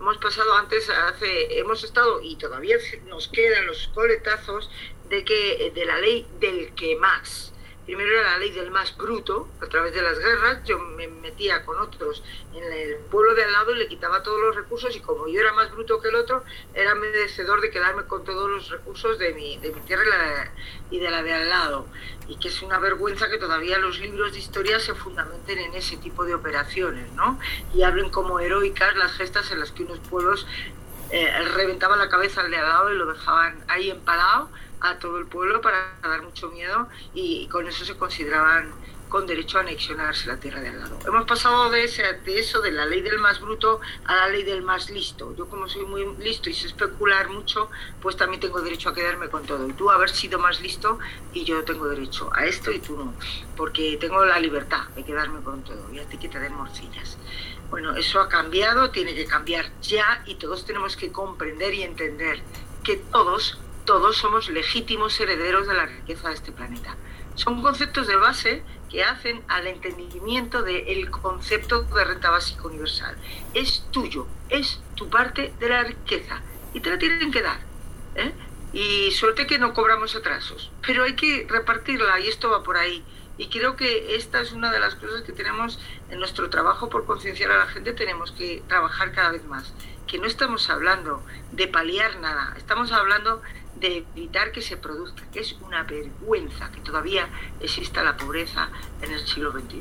Hemos estado y todavía nos quedan los coletazos de la ley del que más. Primero era la ley del más bruto, a través de las guerras, yo me metía con otros en el pueblo de al lado y le quitaba todos los recursos y como yo era más bruto que el otro, era merecedor de quedarme con todos los recursos de mi tierra y de la de al lado. Y que es una vergüenza que todavía los libros de historia se fundamenten en ese tipo de operaciones, ¿no? Y hablen como heroicas las gestas en las que unos pueblos reventaban la cabeza al de al lado y lo dejaban ahí empalado a todo el pueblo para dar mucho miedo, y con eso se consideraban con derecho a anexionarse la tierra de al lado. Hemos pasado de eso, de la ley del más bruto, a la ley del más listo. Yo, como soy muy listo y sé especular mucho, pues también tengo derecho a quedarme con todo. Y tú haber sido más listo, y yo tengo derecho a esto y tú no, porque tengo la libertad de quedarme con todo y a ti que te den morcillas. Bueno, eso ha cambiado, tiene que cambiar ya, y todos tenemos que comprender y entender que todos somos legítimos herederos de la riqueza de este planeta. Son conceptos de base que hacen al entendimiento del concepto de renta básica universal. Es tuyo, es tu parte de la riqueza y te la tienen que dar, ¿eh? Y suerte que no cobramos atrasos, pero hay que repartirla, y esto va por ahí. Y creo que esta es una de las cosas que tenemos en nuestro trabajo por concienciar a la gente. Tenemos que trabajar cada vez más, que no estamos hablando de paliar nada, estamos hablando de evitar que se produzca, que es una vergüenza que todavía exista la pobreza en el siglo XXI.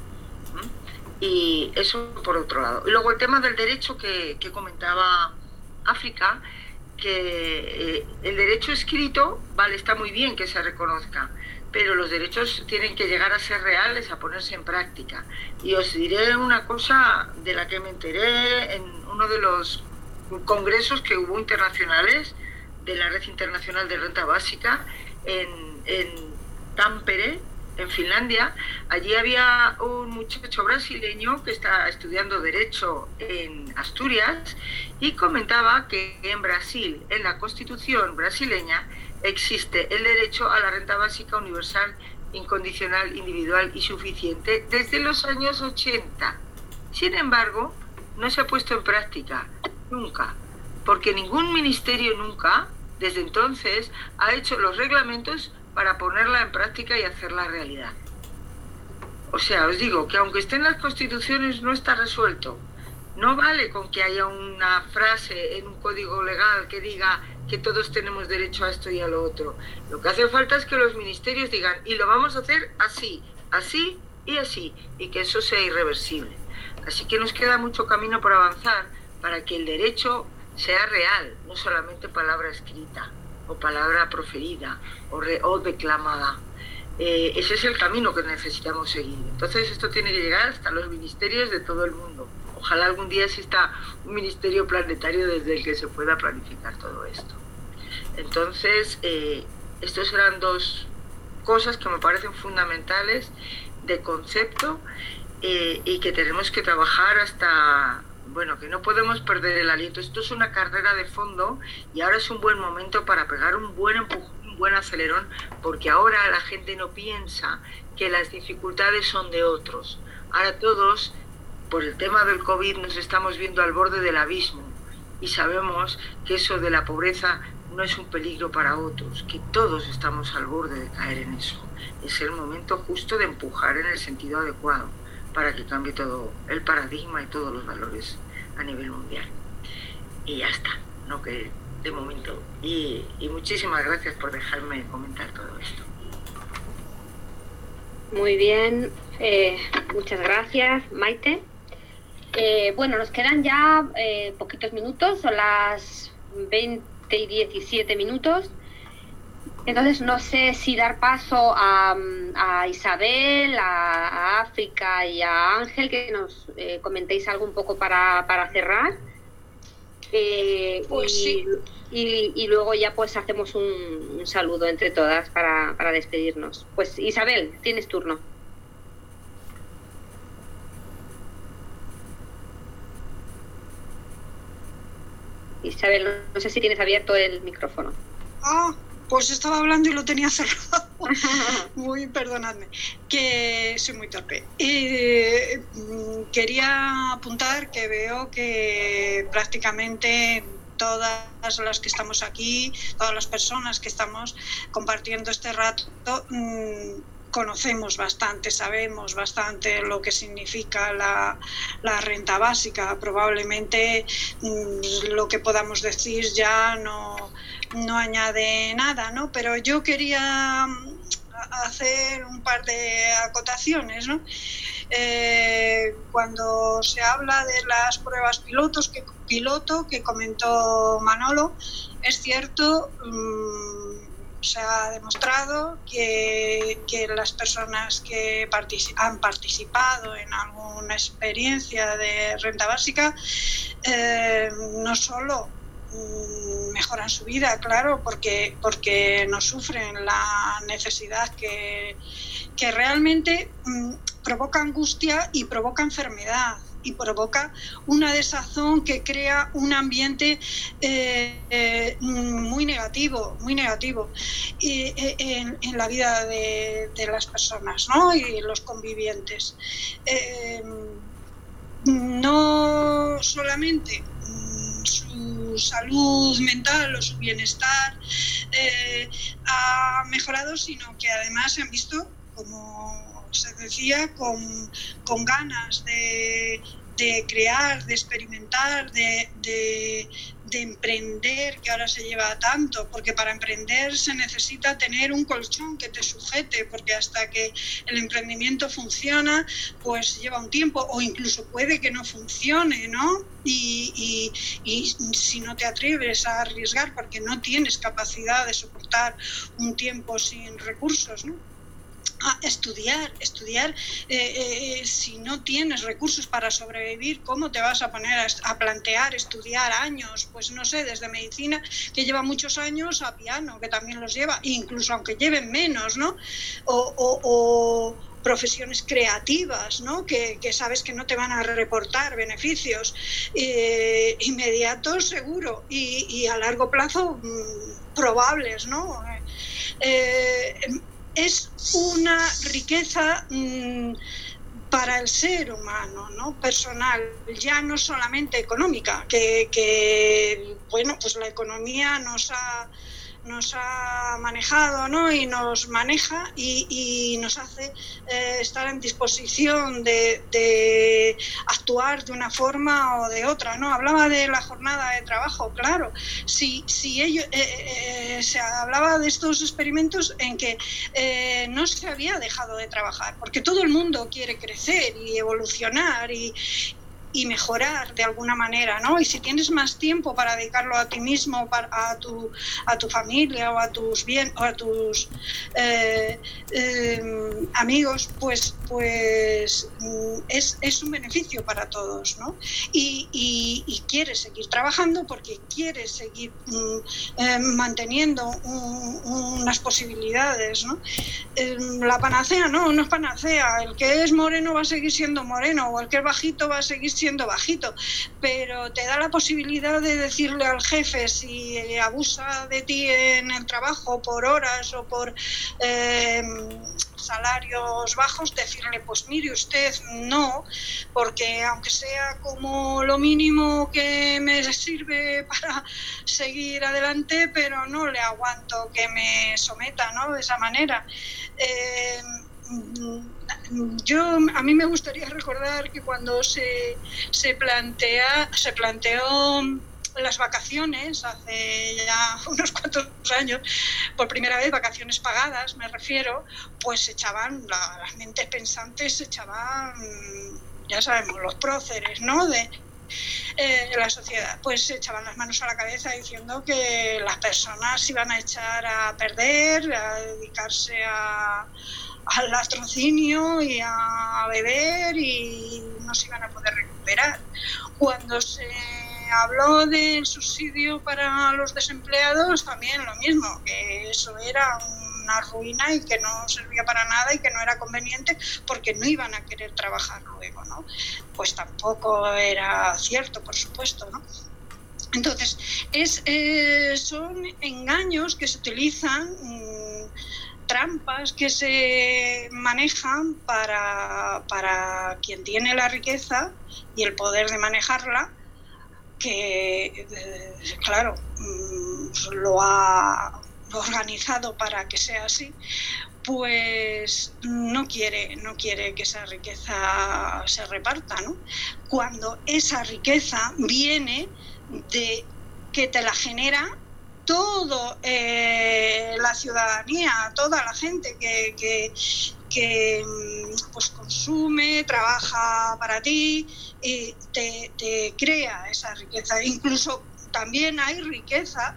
Y eso por otro lado. Y luego el tema del derecho que comentaba África, que el derecho escrito, vale, está muy bien que se reconozca, pero los derechos tienen que llegar a ser reales, a ponerse en práctica. Y os diré una cosa de la que me enteré en uno de los congresos que hubo internacionales de la Red Internacional de Renta Básica en Tampere, en Finlandia. Allí había un muchacho brasileño que está estudiando Derecho en Asturias y comentaba que en Brasil, en la Constitución brasileña, existe el derecho a la renta básica universal, incondicional, individual y suficiente desde los años 80. Sin embargo, no se ha puesto en práctica nunca, porque ningún ministerio nunca, desde entonces, ha hecho los reglamentos para ponerla en práctica y hacerla realidad. O sea, os digo que aunque esté en las constituciones, no está resuelto. No vale con que haya una frase en un código legal que diga que todos tenemos derecho a esto y a lo otro. Lo que hace falta es que los ministerios digan, y lo vamos a hacer así, así y así, y que eso sea irreversible. Así que nos queda mucho camino por avanzar para que el derecho sea real, no solamente palabra escrita o palabra proferida o declamada. Ese es el camino que necesitamos seguir. Entonces esto tiene que llegar hasta los ministerios de todo el mundo. Ojalá algún día exista un ministerio planetario desde el que se pueda planificar todo esto. Entonces, estos eran dos cosas que me parecen fundamentales de concepto y que tenemos que trabajar hasta... Bueno, que no podemos perder el aliento. Esto es una carrera de fondo y ahora es un buen momento para pegar un buen empujón, un buen acelerón, porque ahora la gente no piensa que las dificultades son de otros. Ahora todos, por el tema del COVID, nos estamos viendo al borde del abismo y sabemos que eso de la pobreza no es un peligro para otros, que todos estamos al borde de caer en eso. Es el momento justo de empujar en el sentido adecuado, para que cambie todo el paradigma y todos los valores a nivel mundial. Y ya está, no que de momento. Y muchísimas gracias por dejarme comentar todo esto. Muy bien, muchas gracias, Maite. Bueno, nos quedan ya poquitos minutos, son las 20 y 17 minutos. Entonces no sé si dar paso a Isabel, a África y a Ángel, que nos comentéis algo un poco para cerrar. Pues sí. Y luego ya pues hacemos un saludo entre todas para despedirnos. Pues Isabel, tienes turno. Isabel, no sé si tienes abierto el micrófono. Pues estaba hablando y lo tenía cerrado. Muy, perdonadme, que soy muy torpe. Quería apuntar que veo que prácticamente todas las que estamos aquí, todas las personas que estamos compartiendo este rato, conocemos bastante, sabemos bastante lo que significa la renta básica. Probablemente lo que podamos decir ya no añade nada, ¿no? Pero yo quería hacer un par de acotaciones, ¿no? Cuando se habla de las pruebas piloto que comentó Manolo, es cierto, se ha demostrado que las personas que han participado en alguna experiencia de renta básica no solo mejoran su vida, claro, porque no sufren la necesidad que realmente provoca angustia y provoca enfermedad y provoca una desazón que crea un ambiente muy negativo en la vida de las personas, ¿no? Y los convivientes. No solamente su salud mental o su bienestar ha mejorado, sino que además se han visto, como se decía, con ganas de crear, de experimentar, de emprender, que ahora se lleva tanto, porque para emprender se necesita tener un colchón que te sujete, porque hasta que el emprendimiento funciona, pues lleva un tiempo, o incluso puede que no funcione, ¿no? Y si no te atreves a arriesgar porque no tienes capacidad de soportar un tiempo sin recursos, ¿no? Estudiar, si no tienes recursos para sobrevivir, ¿cómo te vas a poner a plantear estudiar años? Pues no sé, desde medicina, que lleva muchos años, a piano, que también los lleva, incluso aunque lleven menos, ¿no? O profesiones creativas, ¿no? Que sabes que no te van a reportar beneficios inmediatos, seguro, y a largo plazo probables, ¿no? Es una riqueza para el ser humano, ¿no? Personal, ya no solamente económica, que bueno, pues la economía nos ha manejado, ¿no? Y nos maneja y nos hace estar en disposición de actuar de una forma o de otra, ¿no? Hablaba de la jornada de trabajo, claro. Si ellos se hablaba de estos experimentos en que no se había dejado de trabajar, porque todo el mundo quiere crecer y evolucionar y mejorar de alguna manera, ¿no? Y si tienes más tiempo para dedicarlo a ti mismo, a tu familia o a tus amigos, pues es un beneficio para todos, ¿no? Y quieres seguir trabajando porque quieres seguir manteniendo unas posibilidades, ¿no? La panacea no es panacea. El que es moreno va a seguir siendo moreno, o el que es bajito va a seguir siendo bajito, pero te da la posibilidad de decirle al jefe, si abusa de ti en el trabajo por horas o por salarios bajos, decirle, pues mire usted, no, porque aunque sea como lo mínimo que me sirve para seguir adelante, pero no le aguanto que me someta, ¿no? De esa manera. A mí me gustaría recordar que cuando se planteó las vacaciones hace ya unos cuantos años, por primera vez vacaciones pagadas me refiero, pues echaban las mentes pensantes, se echaban, ya sabemos, los próceres, ¿no? de la sociedad, pues se echaban las manos a la cabeza diciendo que las personas iban a echar a perder, a dedicarse al latrocinio y a beber y no se iban a poder recuperar. Cuando se habló del subsidio para los desempleados, también lo mismo, que eso era una ruina y que no servía para nada y que no era conveniente porque no iban a querer trabajar luego, ¿no? Pues tampoco era cierto, por supuesto, ¿no? Entonces, son engaños que se utilizan, trampas que se manejan para quien tiene la riqueza y el poder de manejarla, que claro, lo ha organizado para que sea así, pues no quiere que esa riqueza se reparta, ¿no? Cuando esa riqueza viene de que te la genera toda la ciudadanía, toda la gente pues consume, trabaja para ti y te crea esa riqueza. Incluso también hay riqueza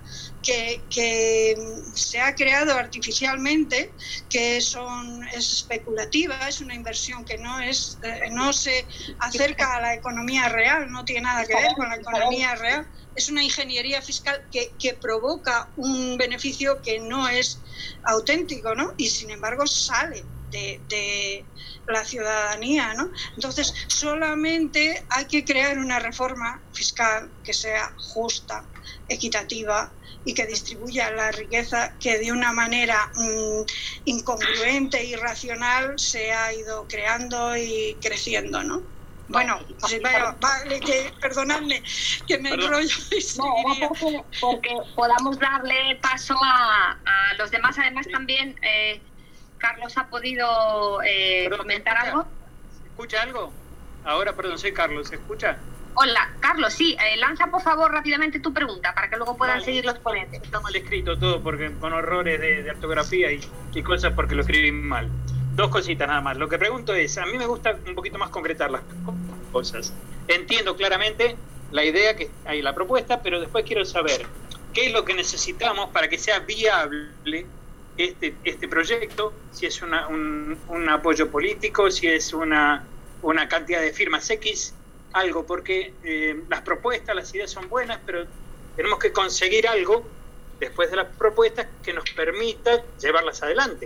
que se ha creado artificialmente, que es especulativa, es una inversión que no se acerca a la economía real, no tiene nada que ver con la economía real. Es una ingeniería fiscal que provoca un beneficio que no es auténtico, ¿no? Y sin embargo sale de la ciudadanía, ¿no? Entonces, solamente hay que crear una reforma fiscal que sea justa, equitativa y que distribuya la riqueza que de una manera incongruente e irracional se ha ido creando y creciendo, ¿no? Bueno, vale, perdonadme que me enrollo y seguiría. Porque podamos darle paso a los demás. Además también Carlos ha podido comentar algo. ¿Se escucha algo? Ahora, perdón, soy Carlos, ¿se escucha? Hola, Carlos, sí, lanza por favor rápidamente tu pregunta para que luego puedan seguir los ponentes. Está mal escrito todo, porque con errores de ortografía y cosas porque lo escribí mal. Dos cositas nada más. Lo que pregunto es, a mí me gusta un poquito más concretar las cosas. Entiendo claramente la idea que hay, la propuesta, pero después quiero saber qué es lo que necesitamos para que sea viable este proyecto, si es un apoyo político, si es una cantidad de firmas X, algo, porque las propuestas, las ideas son buenas, pero tenemos que conseguir algo después de las propuestas que nos permita llevarlas adelante.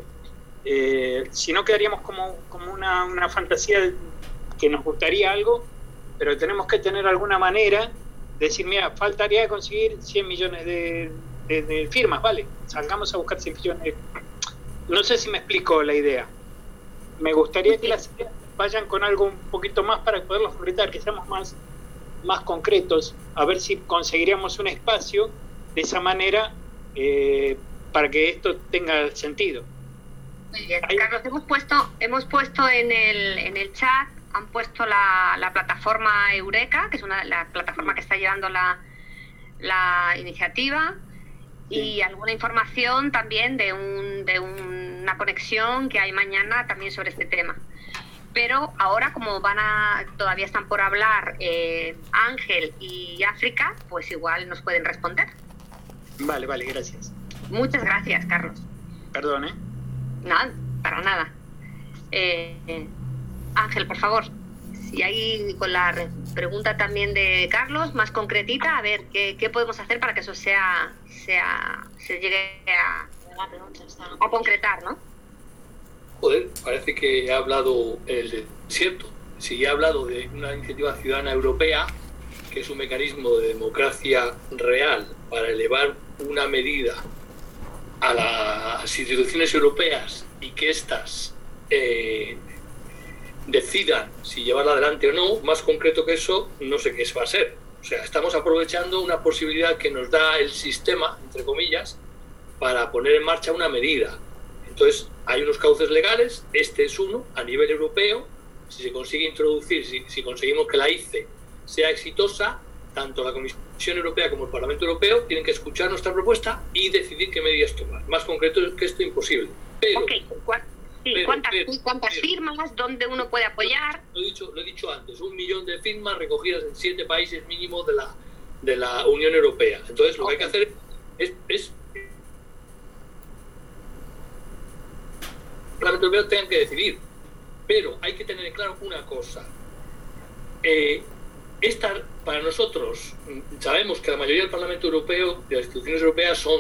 Si no quedaríamos como una fantasía que nos gustaría algo, pero tenemos que tener alguna manera de decir, mira, faltaría conseguir 100 millones de firmas, vale, salgamos a buscar 100 millones. No sé si me explico la idea. Me gustaría que las ideas vayan con algo un poquito más para poderlos concretar, que seamos más concretos, a ver si conseguiríamos un espacio de esa manera para que esto tenga sentido. Muy bien, Carlos, hemos puesto en el chat, han puesto la plataforma Eureka, que es la plataforma que está llevando la iniciativa, y alguna información también de una conexión que hay mañana también sobre este tema. Pero ahora, como todavía están por hablar Ángel y África, pues igual nos pueden responder. Vale, gracias. Muchas gracias, Carlos. Perdón, ¿eh? Nada, para nada. Ángel, por favor, si hay con la pregunta también de Carlos, más concretita, a ver qué podemos hacer para que eso se llegue a concretar, ¿no? Joder, parece que ha hablado el desierto. Si ha hablado de una iniciativa ciudadana europea, que es un mecanismo de democracia real para elevar una medida a las instituciones europeas y que éstas decidan si llevarla adelante o no, más concreto que eso, no sé qué va a ser. O sea, estamos aprovechando una posibilidad que nos da el sistema, entre comillas, para poner en marcha una medida. Entonces, hay unos cauces legales, este es uno, a nivel europeo. Si se consigue introducir, si conseguimos que la ICE sea exitosa, tanto la Comisión Europea como el Parlamento Europeo tienen que escuchar nuestra propuesta y decidir qué medidas tomar. Más concreto es que esto es imposible. Pero, ¿cuántas firmas? ¿Dónde uno puede apoyar? Lo he dicho antes, 1 millón de firmas recogidas en 7 países mínimo de la Unión Europea. Entonces, lo que hay que hacer es el Parlamento Europeo tengan que decidir. Pero hay que tener en claro una cosa. Para nosotros, sabemos que la mayoría del Parlamento Europeo, de las instituciones europeas, son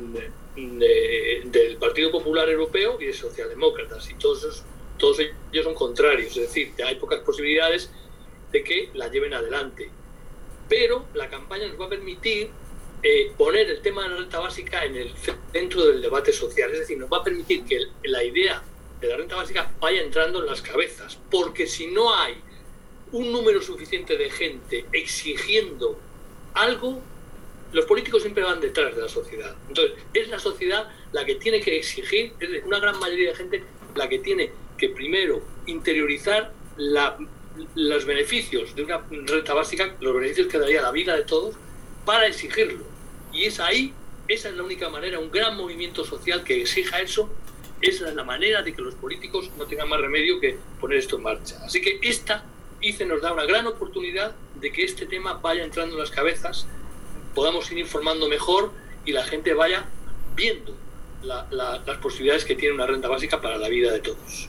del Partido Popular Europeo y de socialdemócratas, y todos ellos son contrarios, es decir, hay pocas posibilidades de que la lleven adelante. Pero la campaña nos va a permitir poner el tema de la renta básica en el centro del debate social, es decir, nos va a permitir que la idea de la renta básica vaya entrando en las cabezas, porque si no hay un número suficiente de gente exigiendo algo, los políticos siempre van detrás de la sociedad. Entonces, es la sociedad la que tiene que exigir, es una gran mayoría de gente la que tiene que primero interiorizar los beneficios de una renta básica, los beneficios que daría la vida de todos, para exigirlo. Y esa es la única manera, un gran movimiento social que exija eso, es la manera de que los políticos no tengan más remedio que poner esto en marcha. Así que esta ICE nos da una gran oportunidad de que este tema vaya entrando en las cabezas, podamos ir informando mejor y la gente vaya viendo las posibilidades que tiene una renta básica para la vida de todos.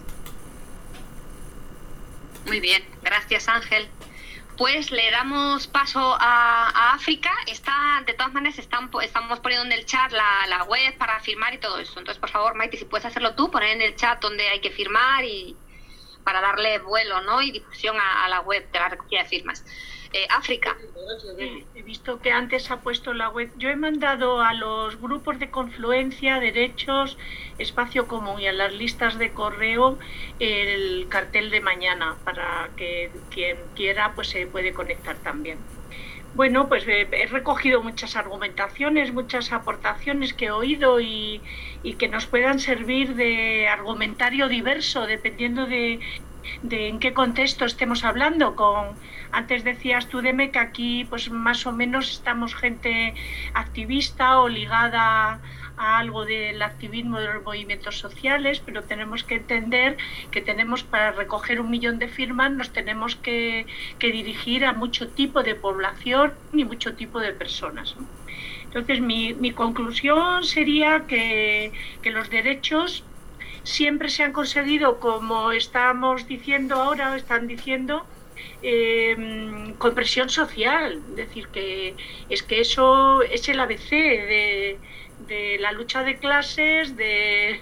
Muy bien, gracias Ángel. Pues le damos paso a África. De todas maneras, estamos poniendo en el chat la web para firmar y todo eso. Entonces, por favor, Maite, si puedes hacerlo tú, poner en el chat donde hay que firmar y para darle vuelo, ¿no? Y difusión a la web de la recogida de firmas. África. He visto que antes ha puesto la web. Yo he mandado a los grupos de confluencia, derechos, espacio común y a las listas de correo el cartel de mañana para que quien quiera pues se puede conectar también. Bueno, pues he recogido muchas argumentaciones, muchas aportaciones que he oído y que nos puedan servir de argumentario diverso dependiendo de en qué contexto estemos hablando. Antes decías tú, Deme, que aquí pues más o menos estamos gente activista o ligada a algo del activismo de los movimientos sociales, pero tenemos que entender que para recoger 1 millón de firmas nos tenemos que dirigir a mucho tipo de población y mucho tipo de personas, ¿no? Entonces mi conclusión sería que los derechos siempre se han conseguido, como estamos diciendo ahora, o están diciendo, con presión social. Es decir, que eso es el ABC de la lucha de clases, de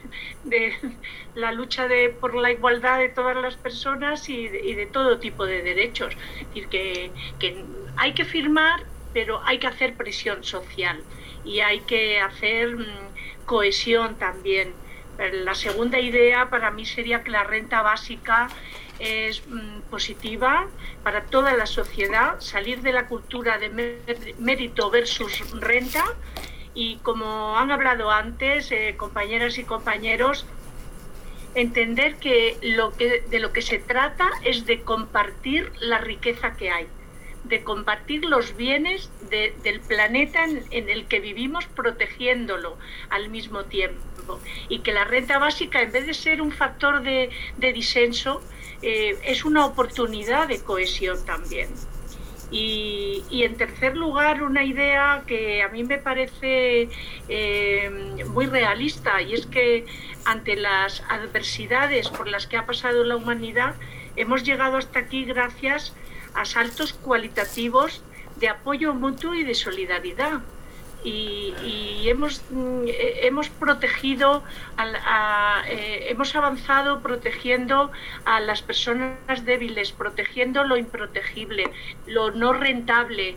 la lucha por la igualdad de todas las personas y de todo tipo de derechos. Es decir, que hay que firmar, pero hay que hacer presión social y hay que hacer cohesión también. La segunda idea para mí sería que la renta básica es positiva para toda la sociedad, salir de la cultura de mérito versus renta y, como han hablado antes, compañeras y compañeros, entender que de lo que se trata es de compartir la riqueza que hay, de compartir los bienes del planeta en el que vivimos, protegiéndolo al mismo tiempo, y que la renta básica, en vez de ser un factor de disenso, es una oportunidad de cohesión también. Y en tercer lugar, una idea que a mí me parece muy realista, y es que ante las adversidades por las que ha pasado la humanidad, hemos llegado hasta aquí gracias a saltos cualitativos de apoyo mutuo y de solidaridad. Y hemos protegido, hemos avanzado protegiendo a las personas débiles, protegiendo lo improtegible, lo no rentable,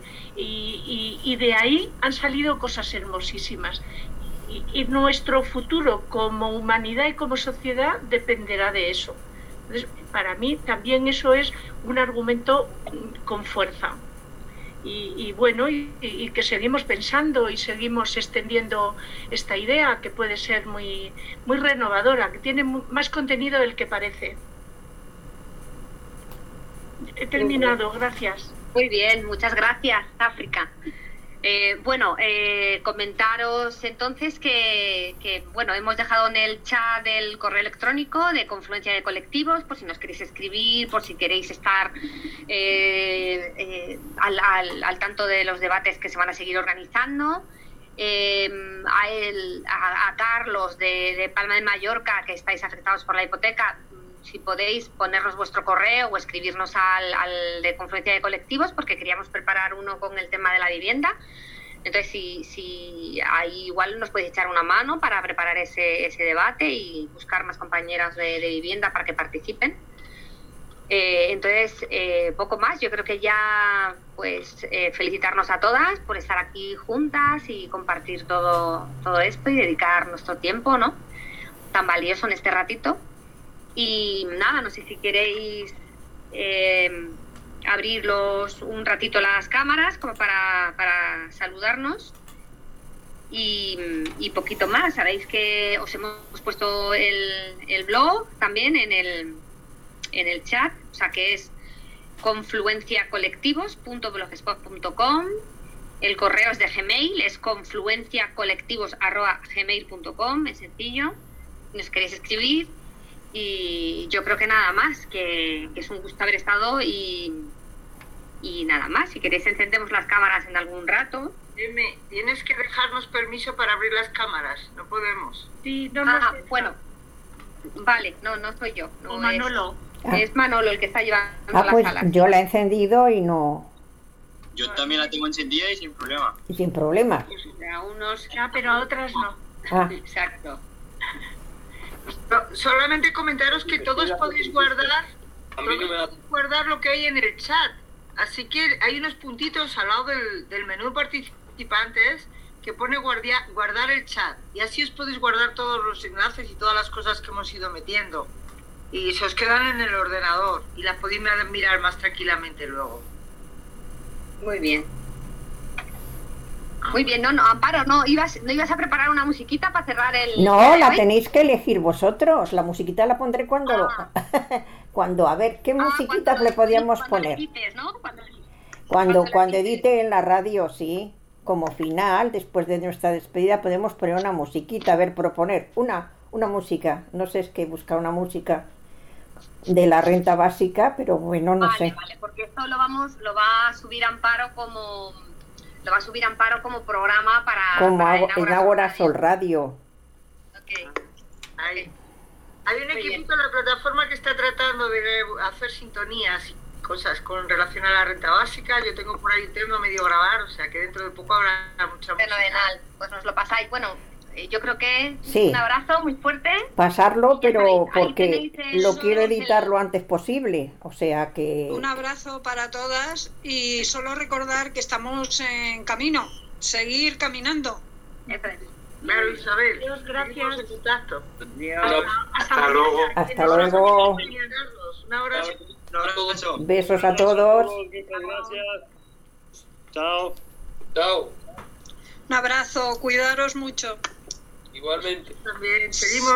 y de ahí han salido cosas hermosísimas. Y nuestro futuro como humanidad y como sociedad dependerá de eso. Entonces, para mí también eso es un argumento con fuerza. Y bueno, y que seguimos pensando y seguimos extendiendo esta idea, que puede ser muy, muy renovadora, que tiene más contenido del que parece. He terminado, gracias. Muy bien, muchas gracias, África. Comentaros entonces que bueno, hemos dejado en el chat el correo electrónico de Confluencia de Colectivos, por si nos queréis escribir, por si queréis estar al tanto de los debates que se van a seguir organizando. A Carlos de Palma de Mallorca, que estáis afectados por la hipoteca, si podéis ponernos vuestro correo o escribirnos al de Confluencia de Colectivos, porque queríamos preparar uno con el tema de la vivienda. Entonces, si ahí igual nos podéis echar una mano para preparar ese debate y buscar más compañeras de vivienda para que participen. Entonces, poco más. Yo creo que ya pues felicitarnos a todas por estar aquí juntas y compartir todo esto y dedicar nuestro tiempo, ¿no?, tan valioso en este ratito. Y nada, no sé si queréis abrir un ratito las cámaras como para saludarnos y poquito más. Sabéis que os hemos puesto el blog también en el chat, o sea que es confluenciacolectivos.blogspot.com. El correo es de Gmail, es confluenciacolectivos@gmail.com, es sencillo. nos queréis escribir. Y yo creo que nada más, que es un gusto haber estado y nada más. Si queréis encendemos las cámaras en algún rato. Dime, tienes que dejarnos permiso para abrir las cámaras, no podemos. Sí, no bueno, vale, no soy yo. No o Manolo. Es Manolo el que está llevando la pues sala. Yo la he encendido y no... Yo también la tengo encendida y sin problema. Y sin problemas. A unos ya, pero a otras no. Ah. Exacto. Solamente comentaros que todos podéis guardar lo que hay en el chat. Así que hay unos puntitos al lado del menú participantes que pone guardar el chat. Y así os podéis guardar todos los enlaces y todas las cosas que hemos ido metiendo. Y se os quedan en el ordenador y las podéis mirar más tranquilamente luego. Muy bien. Muy bien, no, Amparo, ¿no ibas a preparar una musiquita para cerrar el... No, la tenéis que elegir vosotros. La musiquita la pondré cuando a ver, ¿qué musiquitas le podíamos poner? Edites, ¿no? Cuando edite en la radio, sí. Como final, después de nuestra despedida, podemos poner una musiquita. A ver, proponer una música. No sé, es que buscar una música de la renta básica, pero bueno, no sé. Vale, porque esto lo va a subir Amparo como programa para... Como en Ágora Sol Radio. Okay. Hay un equipito en la plataforma que está tratando de hacer sintonías y cosas con relación a la renta básica. Yo tengo por ahí un tema medio grabar, o sea que dentro de poco habrá mucha música. Fenomenal, pues nos lo pasáis. Bueno, yo creo que sí. Un abrazo muy fuerte. Pasarlo, pero porque lo el... quiero editar lo antes posible, o sea que... Un abrazo para todas y solo recordar que estamos en camino, seguir caminando. Claro, Isabel. Dios, gracias. En contacto. Hasta luego. Hasta luego. Un abrazo. Besos a todos. Muchas gracias. Chao. Chao. Un abrazo, cuidaros mucho. Igualmente. También seguimos.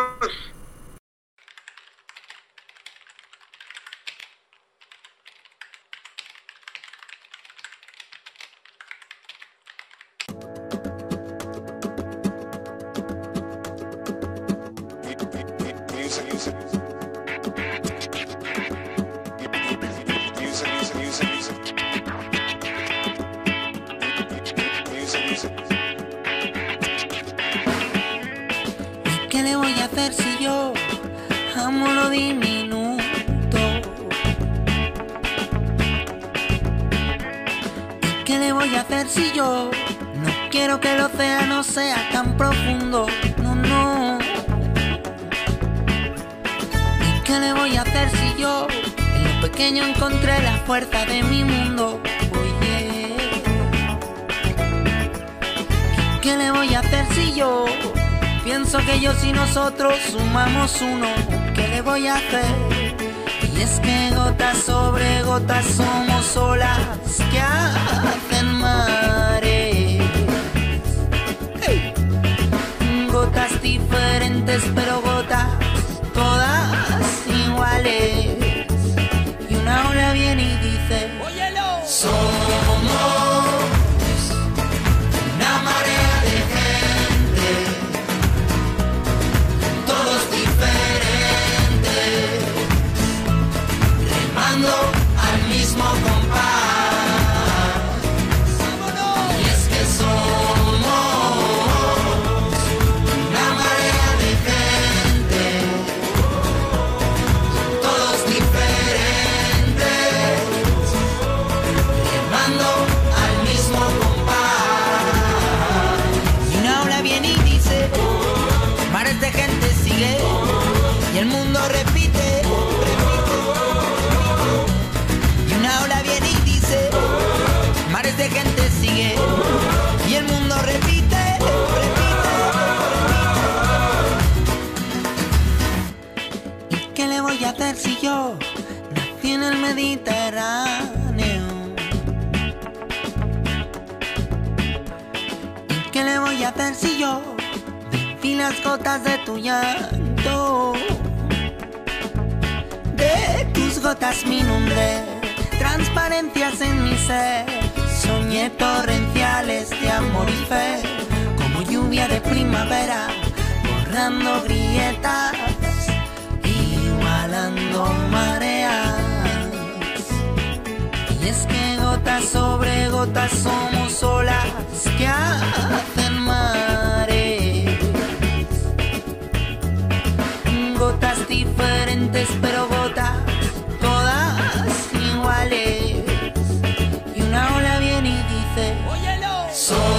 ¿Qué le voy a hacer si yo amo lo diminuto? ¿Qué le voy a hacer si yo no quiero que el océano sea tan profundo? No, no. ¿Y qué le voy a hacer si yo en lo pequeño encontré la fuerza de mi mundo? Oye, ¿qué le voy a hacer si yo pienso que ellos y nosotros sumamos uno? ¿Qué le voy a hacer? Y es que gotas sobre gotas somos olas que hacen mares. ¡Hey! Gotas diferentes pero gotas todas iguales. Y una ola viene y dice: ¡óyelo! Somos una marea de gente, todos diferentes, remando al mismo compás. Y es que somos una marea de gente, todos diferentes, remando al mismo compás. Y una ola viene y dice: mares de gente sigue, y el mundo repite. Y una ola viene y dice: mares de gente sigue, y el mundo repite, ¿Y qué le voy a hacer si yo nací en el Mediterráneo? ¿Y qué le voy a hacer si yo vi las gotas de tu llanto? De tus gotas me inundé, transparencias en mi ser, soñé torrenciales de amor y fe, como lluvia de primavera, llenando grietas, igualando mareas. Y es que gotas sobre gotas somos olas que hacen mares. Gotas diferentes pero gotas todas iguales. Y una ola viene y dice: óyelo.